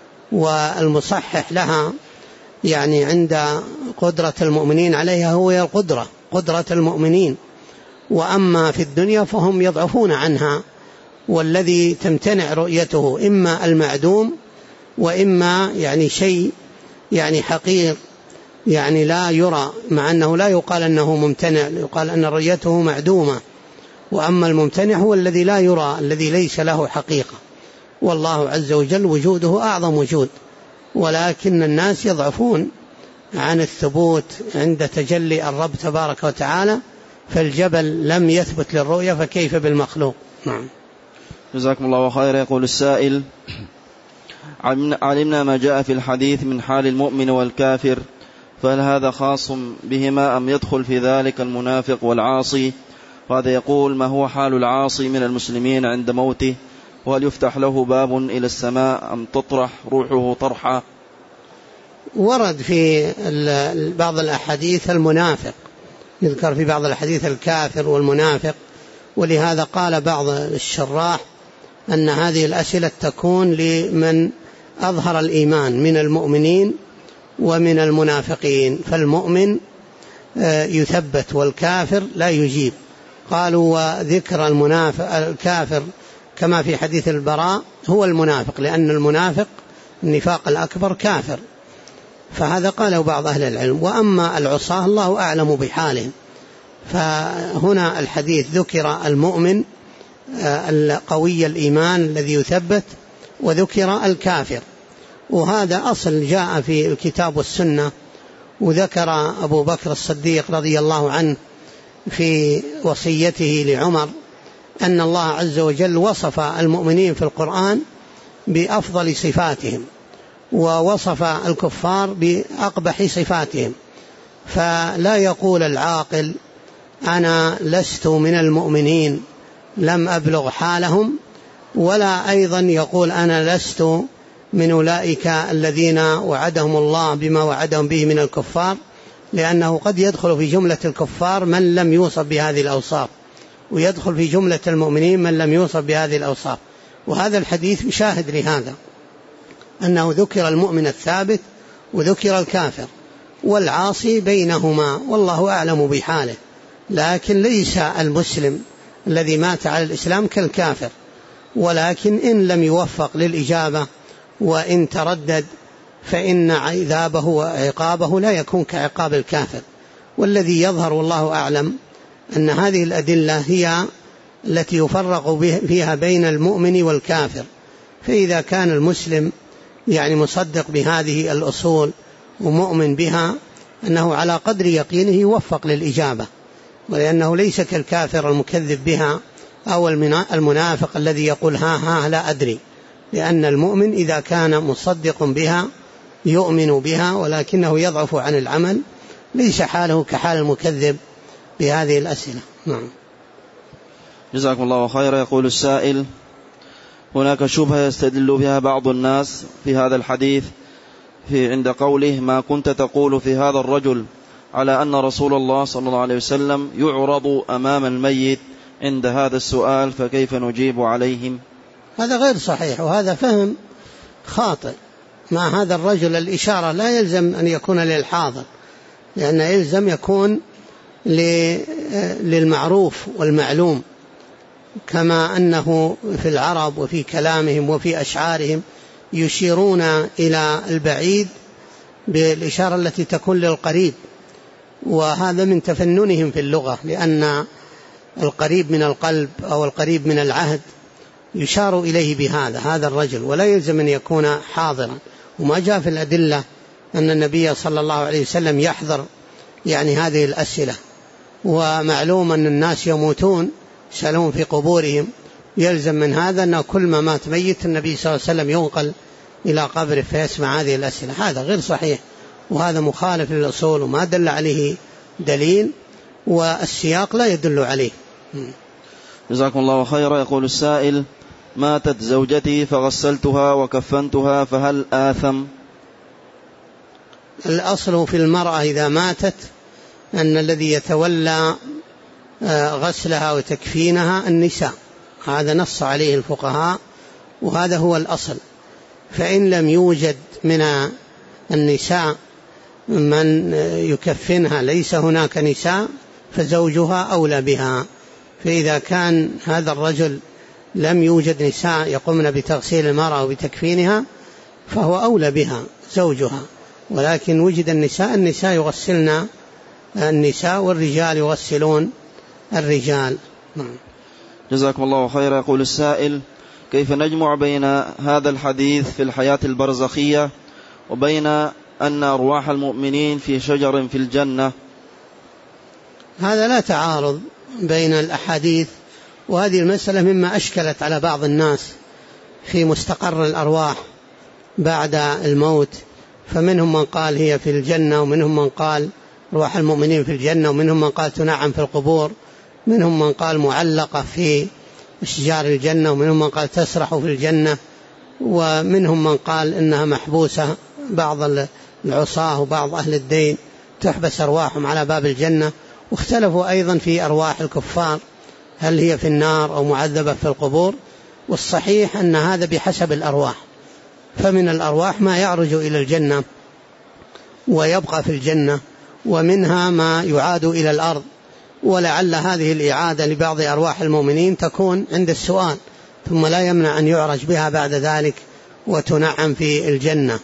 والمصحح لها يعني عند قدرة المؤمنين عليها هو قدرة المؤمنين، وأما في الدنيا فهم يضعفون عنها، والذي تمتنع رؤيته إما المعدوم وإما يعني شيء يعني حقير يعني لا يرى، مع أنه لا يقال أنه ممتنع، يقال أن رؤيته معدومة. وأما الممتنع هو الذي لا يرى، الذي ليس له حقيقة، والله عز وجل وجوده أعظم وجود، ولكن الناس يضعفون عن الثبوت عند تجلي الرب تبارك وتعالى، فالجبل لم يثبت للرؤية فكيف بالمخلوق. نعم. جزاكم الله خيرا. يقول السائل: علمنا ما جاء في الحديث من حال المؤمن والكافر فهل هذا خاص بهما أم يدخل في ذلك المنافق والعاصي؟ وهذا يقول: ما هو حال العاصي من المسلمين عند موته؟ وهل يفتح له باب إلى السماء أم تطرح روحه طرحا؟ ورد في بعض الأحاديث المنافق، يذكر في بعض الأحاديث الكافر والمنافق، ولهذا قال بعض الشراح أن هذه الأسئلة تكون لمن أظهر الإيمان من المؤمنين ومن المنافقين، فالمؤمن يثبت والكافر لا يجيب. قالوا: وذكر الكافر كما في حديث البراء هو المنافق، لأن المنافق النفاق الأكبر كافر، فهذا قاله بعض أهل العلم. وأما العصاة الله أعلم بحالهم، فهنا الحديث ذكر المؤمن القوي الإيمان الذي يثبت، وذكر الكافر، وهذا أصل جاء في الكتاب والسنة. وذكر أبو بكر الصديق رضي الله عنه في وصيته لعمر أن الله عز وجل وصف المؤمنين في القرآن بأفضل صفاتهم، ووصف الكفار بأقبح صفاتهم، فلا يقول العاقل: أنا لست من المؤمنين لم أبلغ حالهم، ولا أيضا يقول: أنا لست من أولئك الذين وعدهم الله بما وعدهم به من الكفار، لأنه قد يدخل في جملة الكفار من لم يوصف بهذه الأوصاف، ويدخل في جملة المؤمنين من لم يوصف بهذه الأوصاف. وهذا الحديث يشاهد لهذا، أنه ذكر المؤمن الثابت وذكر الكافر، والعاصي بينهما والله أعلم بحاله. لكن ليس المسلم الذي مات على الإسلام كالكافر، ولكن إن لم يوفق للإجابة وإن تردد فإن عذابه وعقابه لا يكون كعقاب الكافر. والذي يظهر والله أعلم أن هذه الأدلة هي التي يفرق فيها بين المؤمن والكافر. فإذا كان المسلم مصدق بهذه الأصول ومؤمن بها، أنه على قدر يقينه يوفق للإجابة، ولأنه ليس كالكافر المكذب بها أو المنافق الذي يقول ها لا أدري. لأن المؤمن إذا كان مصدق بها يؤمن بها ولكنه يضعف عن العمل، ليس حاله كحال المكذب بهذه الأسئلة. نعم. جزاكم الله خيرا. يقول السائل: هناك شبهة يستدل بها بعض الناس في هذا الحديث عند قوله: ما كنت تقول في هذا الرجل، على أن رسول الله صلى الله عليه وسلم يعرض أمام الميت عند هذا السؤال، فكيف نجيب عليهم؟ هذا غير صحيح، وهذا فهم خاطئ. مع هذا الرجل الإشارة لا يلزم أن يكون للحاضر، لأن يلزم يكون للمعروف والمعلوم، كما أنه في العرب وفي كلامهم وفي أشعارهم يشيرون إلى البعيد بالإشارة التي تكون للقريب، وهذا من تفننهم في اللغة، لأن القريب من القلب أو القريب من العهد يشار إليه هذا الرجل، ولا يلزم أن يكون حاضرا. وما جاء في الأدلة أن النبي صلى الله عليه وسلم يحضر هذه الأسئلة. ومعلوم أن الناس يموتون يسألون في قبورهم، يلزم من هذا أن كل ما مات ميت النبي صلى الله عليه وسلم ينقل إلى قبره فيسمع هذه الأسئلة. هذا غير صحيح، وهذا مخالف للأصول وما دل عليه دليل، والسياق لا يدل عليه. جزاكم الله خيرا. يقول السائل: ماتت زوجتي فغسلتها وكفنتها، فهل آثم؟ الأصل في المرأة إذا ماتت أن الذي يتولى غسلها وتكفينها النساء، هذا نص عليه الفقهاء، وهذا هو الأصل. فإن لم يوجد من النساء من يكفنها، ليس هناك نساء، فزوجها أولى بها. فإذا كان هذا الرجل لم يوجد نساء يقومن بتغسيل المرأة وبتكفينها، فهو أولى بها زوجها. ولكن وجد النساء يغسلن النساء، والرجال يغسلون الرجال. جزاكم الله خيرا. يقول السائل: كيف نجمع بين هذا الحديث في الحياة البرزخية وبين أن أرواح المؤمنين في شجر في الجنة؟ هذا لا تعارض بين الأحاديث، وهذه المسألة مما أشكلت على بعض الناس في مستقر الأرواح بعد الموت، فمنهم من قال هي في الجنة، ومنهم من قال أرواح المؤمنين في الجنة، ومنهم من قال تنعم في القبور، منهم من قال معلقة في أشجار الجنة، ومنهم من قال تسرح في الجنة، ومنهم من قال إنها محبوسة، بعض العصاة وبعض أهل الدين تحبس أرواحهم على باب الجنة. واختلفوا أيضا في أرواح الكفار هل هي في النار أو معذبة في القبور، والصحيح أن هذا بحسب الأرواح، فمن الأرواح ما يعرج إلى الجنة ويبقى في الجنة، ومنها ما يعاد إلى الأرض، ولعل هذه الإعادة لبعض أرواح المؤمنين تكون عند السؤال، ثم لا يمنع أن يعرج بها بعد ذلك وتنعم في الجنة.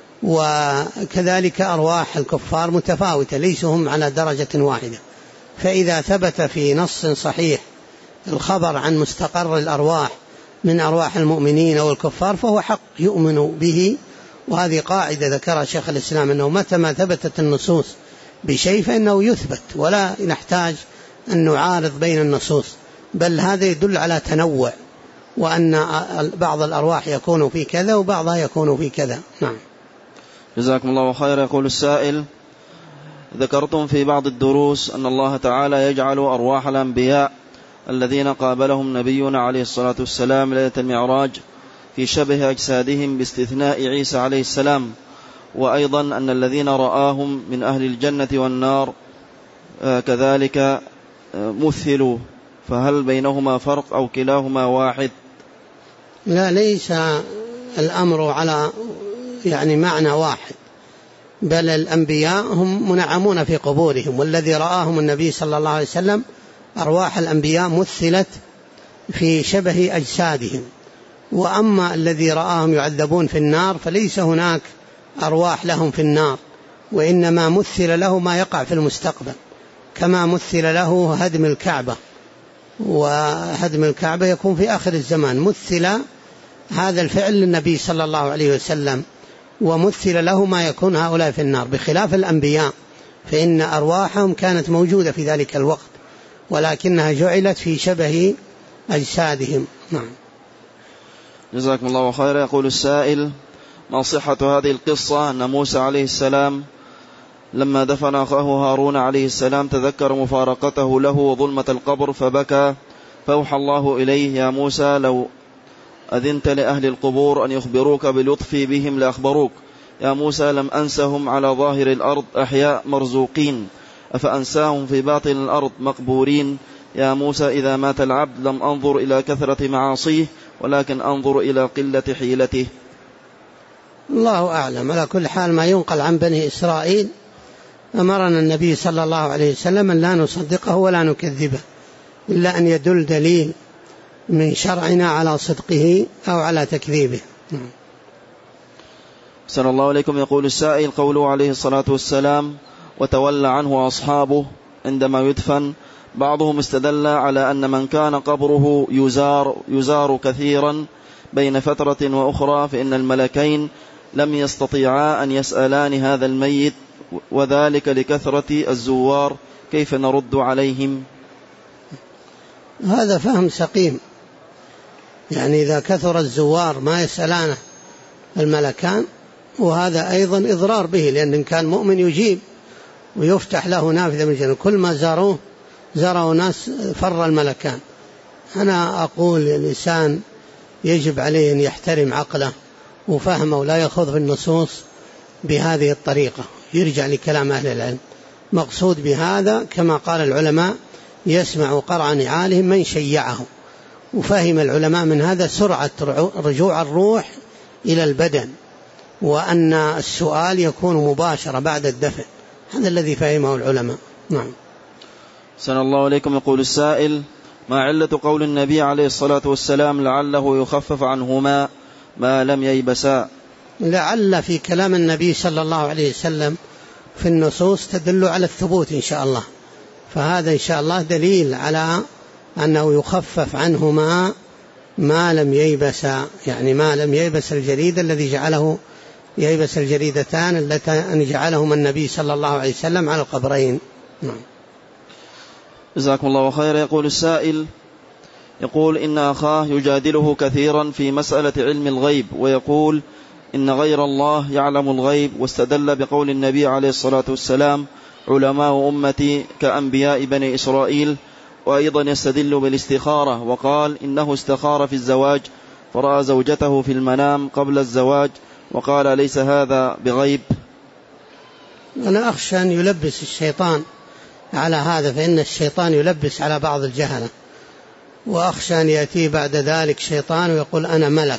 وكذلك أرواح الكفار متفاوتة، ليسوا هم على درجة واحدة، فإذا ثبت في نص صحيح الخبر عن مستقر الأرواح من أرواح المؤمنين أو الكفار فهو حق يؤمن به. وهذه قاعدة ذكرها شيخ الإسلام، أنه متى ما ثبتت النصوص بشيء فإنه يثبت، ولا نحتاج أن نعارض بين النصوص، بل هذا يدل على تنوع، وأن بعض الأرواح يكون في كذا وبعضها يكون في كذا. نعم. جزاكم الله خيرا. يقول السائل: ذكرتم في بعض الدروس أن الله تعالى يجعل أرواح الأنبياء الذين قابلهم نبينا عليه الصلاة والسلام ليلة المعراج في شبه أجسادهم باستثناء عيسى عليه السلام، وأيضا أن الذين رآهم من أهل الجنة والنار كذلك مثلوا، فهل بينهما فرق أو كلاهما واحد؟ لا، ليس الأمر على معنى واحد، بل الأنبياء هم منعمون في قبورهم، والذي رآهم النبي صلى الله عليه وسلم أرواح الأنبياء مثلت في شبه أجسادهم. وأما الذي رآهم يعذبون في النار فليس هناك أرواح لهم في النار، وإنما مثل له ما يقع في المستقبل، كما مثل له هدم الكعبة، وهدم الكعبة يكون في آخر الزمان، مثل هذا الفعل للنبي صلى الله عليه وسلم، ومثل له ما يكون هؤلاء في النار، بخلاف الأنبياء فإن أرواحهم كانت موجودة في ذلك الوقت، ولكنها جعلت في شبه أجسادهم. نعم. جزاكم الله خيرا. يقول السائل: ما صحة هذه القصة أن موسى عليه السلام لما دفن أخاه هارون عليه السلام تذكر مفارقته له وظلمة القبر فبكى، فأوحى الله إليه: يا موسى لو أذنت لأهل القبور أن يخبروك بلطفي بهم لأخبروك، يا موسى لم أنسهم على ظاهر الأرض أحياء مرزوقين، أفأنساهم في باطن الأرض مقبورين، يا موسى إذا مات العبد لم أنظر إلى كثرة معاصيه ولكن أنظر إلى قلة حيلته. الله أعلم. على كل حال ما ينقل عن بني إسرائيل أمرنا النبي صلى الله عليه وسلم أن لا نصدقه ولا نكذبه إلا أن يدل دليل من شرعنا على صدقه أو على تكذيبه. صلى الله عليكم. يقول السائل: قوله عليه الصلاة والسلام: وتولى عنه أصحابه عندما يدفن، بعضهم استدل على أن من كان قبره يزار كثيرا بين فترة وأخرى فإن الملكين لم يستطيعا أن يسألان هذا الميت، وذلك لكثرة الزوار، كيف نرد عليهم؟ هذا فهم سقيم، إذا كثر الزوار ما يسألانه الملكان، وهذا أيضا إضرار به، لأن إن كان مؤمن يجيب ويفتح له نافذة من الجنة، كل ما زاروا ناس فر الملكان. أنا أقول الإنسان يجب عليه أن يحترم عقله وفهمه ولا يخوض في النصوص بهذه الطريقة، يرجع لكلام أهل العلم. مقصود بهذا كما قال العلماء: يسمع قرع نعالهم من شيعه. وفهم العلماء من هذا سرعة رجوع الروح إلى البدن، وأن السؤال يكون مباشرة بعد الدفن، هذا الذي فهمه العلماء. نعم. سن الله عليكم. يقول السائل: ما علة قول النبي عليه الصلاة والسلام لعله يخفف عنهما ما لم ييبسا؟ لعل في كلام النبي صلى الله عليه وسلم في النصوص تدل على الثبوت إن شاء الله، فهذا إن شاء الله دليل على أنه يخفف عنهما ما لم ييبسا، ما لم ييبس الجريد الذي جعله ييبس الجريدتان اللتان جعلهما النبي صلى الله عليه وسلم على القبرين. نعم. جزاكم الله خيرا. يقول السائل: إن أخاه يجادله كثيرا في مسألة علم الغيب، ويقول إن غير الله يعلم الغيب، واستدل بقول النبي عليه الصلاة والسلام علماء أمتي كأنبياء بني إسرائيل، وأيضا يستدل بالاستخارة وقال إنه استخار في الزواج فرأى زوجته في المنام قبل الزواج وقال ليس هذا بغيب. أنا أخشى أن يلبس الشيطان على هذا، فإن الشيطان يلبس على بعض الجهلة، وأخشى أن يأتي بعد ذلك شيطان ويقول أنا ملك،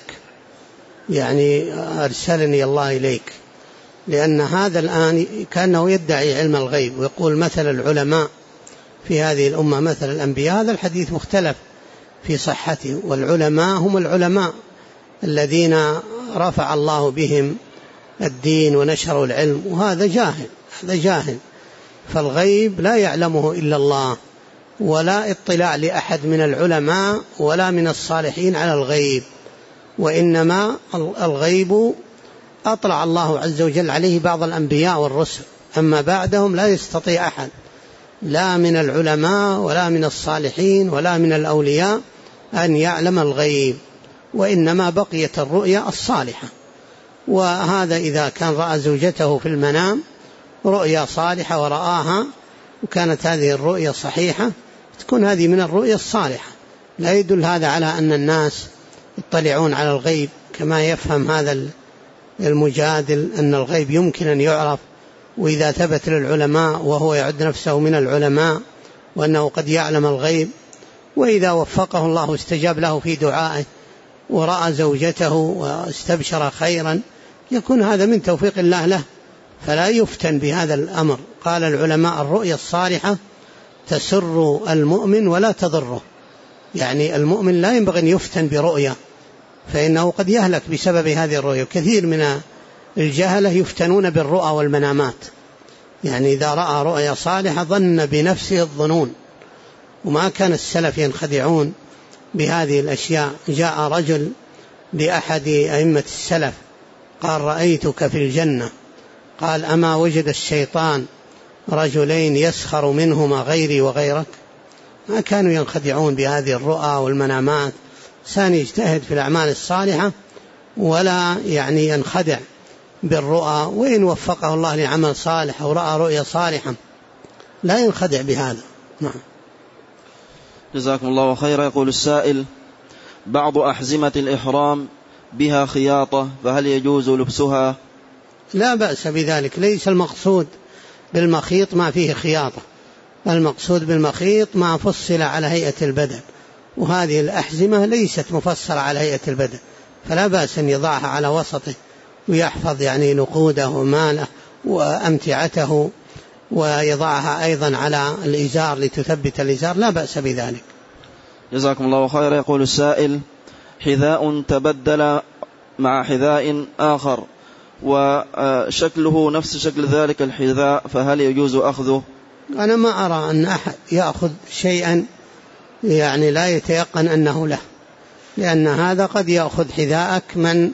يعني أرسلني الله إليك، لأن هذا الآن كأنه يدعي علم الغيب ويقول مثل العلماء في هذه الأمة مثل الأنبياء. هذا الحديث مختلف في صحته، والعلماء هم العلماء الذين رفع الله بهم الدين ونشروا العلم، وهذا جاهل، هذا جاهل. فالغيب لا يعلمه إلا الله، ولا اطلاع لأحد من العلماء ولا من الصالحين على الغيب، وإنما الغيب أطلع الله عز وجل عليه بعض الأنبياء والرسل، أما بعدهم لا يستطيع أحد لا من العلماء ولا من الصالحين ولا من الأولياء أن يعلم الغيب، وإنما بقيت الرؤيا الصالحة. وهذا إذا كان رأى زوجته في المنام رؤيا صالحة ورآها وكانت هذه الرؤيا صحيحة تكون هذه من الرؤيا الصالحة. لا يدل هذا على أن الناس يطلعون على الغيب كما يفهم هذا المجادل أن الغيب يمكن أن يعرف، وإذا ثبت للعلماء وهو يعد نفسه من العلماء وأنه قد يعلم الغيب، وإذا وفقه الله استجاب له في دعائه ورأى زوجته واستبشر خيرا يكون هذا من توفيق الله له، فلا يفتن بهذا الأمر. قال العلماء الرؤيا الصالحة تسر المؤمن ولا تضره، يعني المؤمن لا ينبغي أن يفتن برؤيا فإنه قد يهلك بسبب هذه الرؤيا. كثير من الجهلة يفتنون بالرؤى والمنامات، يعني إذا رأى رؤيا صالحة ظن بنفسه الظنون، وما كان السلف ينخدعون بهذه الأشياء. جاء رجل لأحد أئمة السلف قال رأيتك في الجنة، قال أما وجد الشيطان رجلين يسخر منهما غيري وغيرك؟ ما كانوا ينخدعون بهذه الرؤى والمنامات. سان يجتهد في الأعمال الصالحة ولا يعني ينخدع بالرؤى، وإن وفقه الله لعمل صالح أو رأى رؤيا صالحة لا ينخدع بهذا. نعم. جزاكم الله خيرا. يقول السائل بعض أحزمة الإحرام بها خياطة فهل يجوز لبسها؟ لا بأس بذلك، ليس المقصود بالمخيط ما فيه خياطة، المقصود بالمخيط ما فصل على هيئة البدن، وهذه الأحزمة ليست مفصلة على هيئة البدن، فلا بأس أن يضعها على وسطه ويحفظ يعني نقوده وماله وأمتعته، ويضعها أيضا على الإزار لتثبت الإزار، لا بأس بذلك. جزاكم الله خيرا. يقول السائل حذاء تبدل مع حذاء آخر وشكله نفس شكل ذلك الحذاء فهل يجوز أخذه؟ أنا ما أرى أن أحد يأخذ شيئا يعني لا يتيقن أنه له، لأن هذا قد يأخذ حذاءك من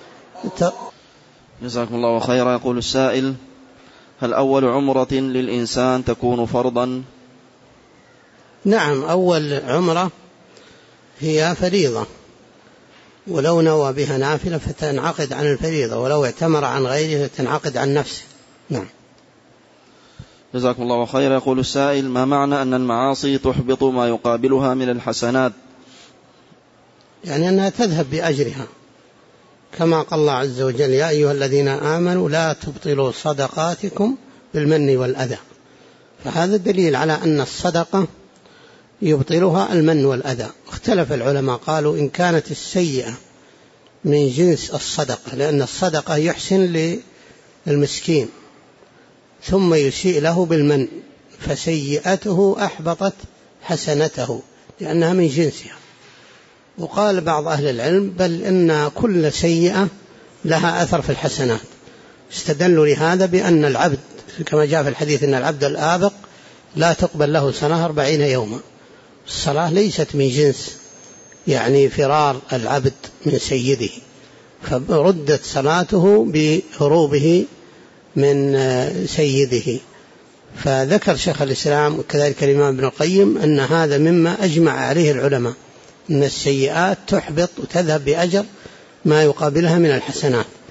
جزاكم الله خيرا. يقول السائل هل أول عمرة للإنسان تكون فرضا؟ نعم، أول عمرة هي فريضة، ولو نوى بها نافلة فتنعقد عن الفريضة، ولو اعتمر عن غيره فتنعقد عن نفسه. نعم. جزاكم الله خيرا. يقول السائل ما معنى أن المعاصي تحبط ما يقابلها من الحسنات؟ يعني أنها تذهب بأجرها، كما قال الله عز وجل يا أيها الذين آمنوا لا تبطلوا صدقاتكم بالمن والأذى، فهذا دليل على أن الصدقة يبطلها المن والأذى. اختلف العلماء قالوا إن كانت السيئة من جنس الصدقة، لأن الصدقة يحسن للمسكين ثم يسيء له بالمن، فسيئته أحبطت حسنته لأنها من جنسها. وقال بعض أهل العلم بل إن كل سيئة لها أثر في الحسنات، استدلوا لهذا بأن العبد كما جاء في الحديث إن العبد الآبق لا تقبل له سنة 40 يوما. الصلاة ليست من جنس يعني فرار العبد من سيده، فردت صلاته بهروبه من سيده. فذكر شيخ الإسلام وكذلك الإمام ابن القيم أن هذا مما أجمع عليه العلماء، أن السيئات تحبط وتذهب بأجر ما يقابلها من الحسنات،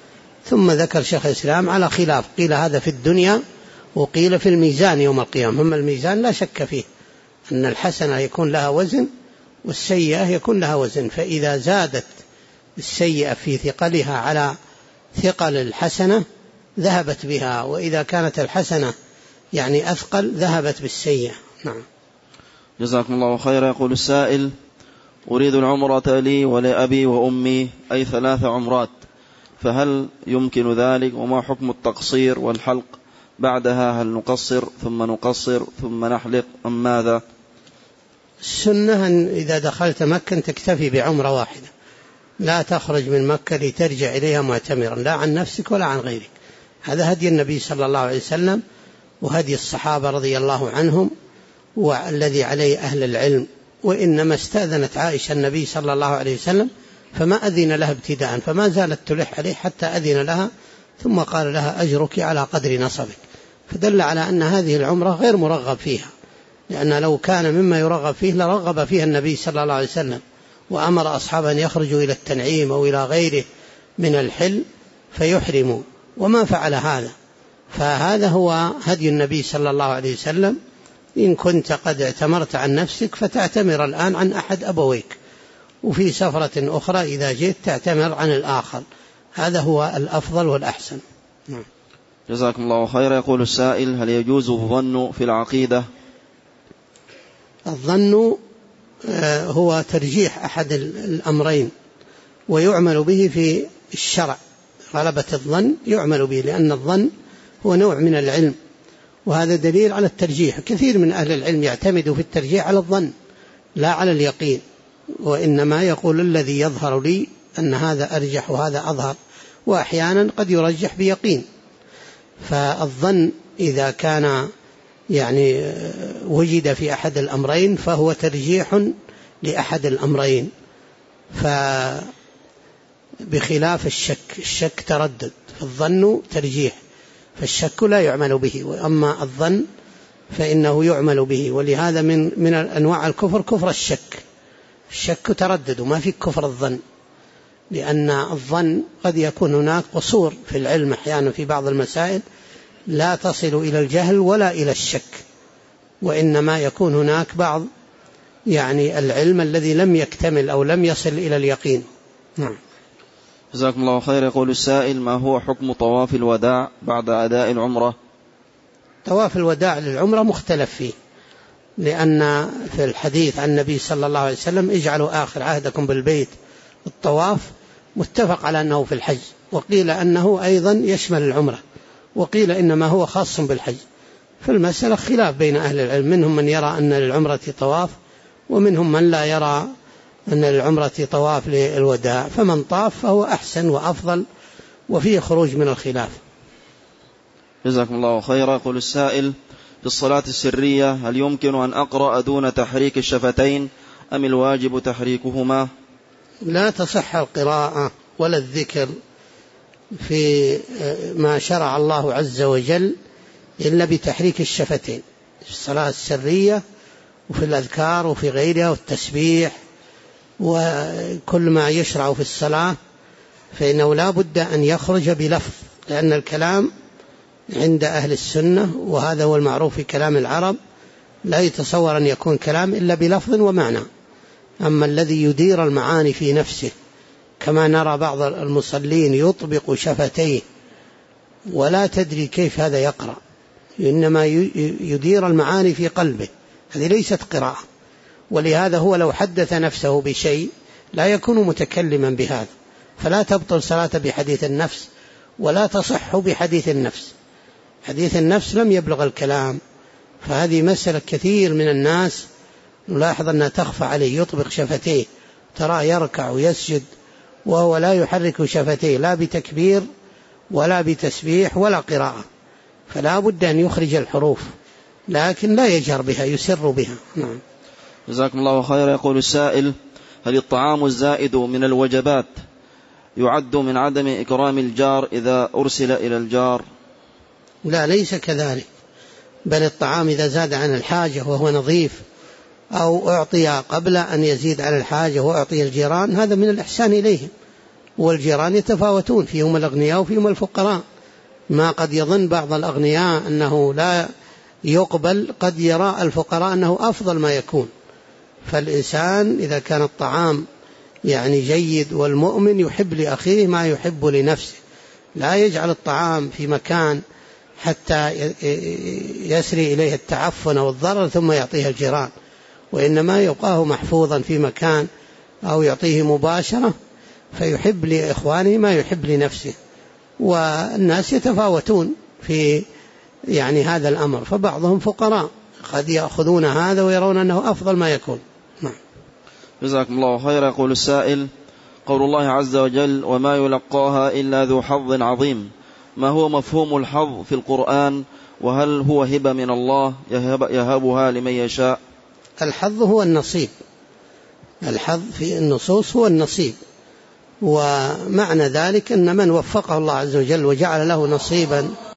ثم ذكر شيخ الإسلام على خلاف، قيل هذا في الدنيا وقيل في الميزان يوم القيامة. أما الميزان لا شك فيه أن الحسنة يكون لها وزن والسيئة يكون لها وزن، فإذا زادت السيئة في ثقلها على ثقل الحسنة ذهبت بها، وإذا كانت الحسنة يعني أثقل ذهبت بالسيئة. نعم. جزاكم الله خيرا. يقول السائل: أريد العمرة لي ولأبي وأمي، أي 3 عمرات، فهل يمكن ذلك؟ وما حكم التقصير والحلق بعدها؟ هل نقصر ثم نقصر ثم نحلق أم ماذا؟ السنة أن إذا دخلت مكة تكتفي بعمرة واحدة، لا تخرج من مكة لترجع إليها معتمرا، لا عن نفسك ولا عن غيرك. هذا هدي النبي صلى الله عليه وسلم وهدي الصحابة رضي الله عنهم والذي عليه أهل العلم. وإنما استأذنت عائشة النبي صلى الله عليه وسلم فما أذن لها ابتداء، فما زالت تلح عليه حتى أذن لها، ثم قال لها: أجرك على قدر نصبك. فدل على أن هذه العمرة غير مرغب فيها، لأن لو كان مما يرغب فيه لرغب فيها النبي صلى الله عليه وسلم، وأمر أصحابه أن يخرجوا إلى التنعيم أو إلى غيره من الحل فيحرموا، وما فعل هذا. فهذا هو هدي النبي صلى الله عليه وسلم: إن كنت قد اعتمرت عن نفسك فتعتمر الآن عن أحد أبويك، وفي سفرة أخرى إذا جئت تعتمر عن الآخر. هذا هو الأفضل والأحسن. جزاكم الله خيرا. يقول السائل: هل يجوز الظن في العقيدة؟ الظن هو ترجيح أحد الأمرين ويعمل به في الشرع. غلبة الظن يعمل به، لأن الظن هو نوع من العلم، وهذا دليل على الترجيح. كثير من أهل العلم يعتمد في الترجيح على الظن لا على اليقين، وإنما يقول الذي يظهر لي أن هذا أرجح وهذا أظهر، وأحيانا قد يرجح بيقين. فالظن إذا كان يعني وجد في أحد الأمرين فهو ترجيح لأحد الأمرين، بخلاف الشك تردد، فالظن ترجيح، فالشك لا يعمل به، وأما الظن فإنه يعمل به. ولهذا من أنواع الكفر كفر الشك تردد، وما في كفر الظن، لأن الظن قد يكون هناك قصور في العلم أحيانا في بعض المسائل لا تصل إلى الجهل ولا إلى الشك، وإنما يكون هناك بعض يعني العلم الذي لم يكتمل أو لم يصل إلى اليقين. نعم. جزاكم الله خير. يقول السائل: ما هو حكم طواف الوداع بعد أداء العمرة؟ طواف الوداع للعمرة مختلف فيه، لأن في الحديث عن النبي صلى الله عليه وسلم: اجعلوا آخر عهدكم بالبيت الطواف، متفق على أنه في الحج، وقيل أنه أيضا يشمل العمرة، وقيل إنما هو خاص بالحج. فالمسألة خلاف بين أهل العلم، منهم من يرى أن للعمرة طواف، ومنهم من لا يرى أن للعمرة طواف للوداع، فمن طاف فهو أحسن وأفضل، وفيه خروج من الخلاف. جزاكم الله خيرا. يقول السائل: في الصلاة السرية هل يمكن أن أقرأ دون تحريك الشفتين أم الواجب تحريكهما؟ لا تصح القراءة ولا الذكر في ما شرع الله عز وجل إلا بتحريك الشفتين، في الصلاة السرية وفي الأذكار وفي غيرها والتسبيح وكل ما يشرع في الصلاة، فإنه لا بد أن يخرج بلفظ، لأن الكلام عند أهل السنة، وهذا هو المعروف في كلام العرب، لا يتصور أن يكون كلام إلا بلفظ ومعنى. أما الذي يدير المعاني في نفسه، كما نرى بعض المصلين يطبق شفتيه ولا تدري كيف هذا يقرأ، إنما يدير المعاني في قلبه، هذه ليست قراءة. ولهذا هو لو حدث نفسه بشيء لا يكون متكلما بهذا، فلا تبطل صلاة بحديث النفس ولا تصح بحديث النفس. حديث النفس لم يبلغ الكلام، فهذه مسألة كثير من الناس نلاحظ أنها تخفى عليه، يطبق شفتيه، ترى يركع ويسجد وهو لا يحرك شفتيه لا بتكبير ولا بتسبيح ولا قراءة، فلا بد أن يخرج الحروف، لكن لا يجهر بها، يسر بها. نعم. جزاكم الله خير. يقول السائل: هل الطعام الزائد من الوجبات يعد من عدم إكرام الجار إذا أرسل إلى الجار؟ لا، ليس كذلك، بل الطعام إذا زاد عن الحاجة وهو نظيف أو أعطي قبل أن يزيد عن الحاجة وأعطي الجيران، هذا من الإحسان إليهم، والجيران يتفاوتون، فيهم الأغنياء وفيهم الفقراء. ما قد يظن بعض الأغنياء أنه لا يقبل، قد يرى الفقراء أنه أفضل ما يكون. فالإنسان إذا كان الطعام يعني جيد، والمؤمن يحب لأخيه ما يحب لنفسه، لا يجعل الطعام في مكان حتى يسري إليه التعفن أو الضرر ثم يعطيه الجيران، وإنما يبقاه محفوظا في مكان أو يعطيه مباشرة، فيحب لإخوانه ما يحب لنفسه. والناس يتفاوتون في يعني هذا الأمر، فبعضهم فقراء قد يأخذون هذا ويرون أنه أفضل ما يكون. نعم. جزاكم الله خيرا. يقول السائل: قول الله عز وجل: وما يلقاها إلا ذو حظ عظيم، ما هو مفهوم الحظ في القرآن؟ وهل هو هبة من الله يهبها لمن يشاء؟ الحظ هو النصيب، الحظ في النصوص هو النصيب، ومعنى ذلك أن من وفقه الله عز وجل وجعل له نصيبا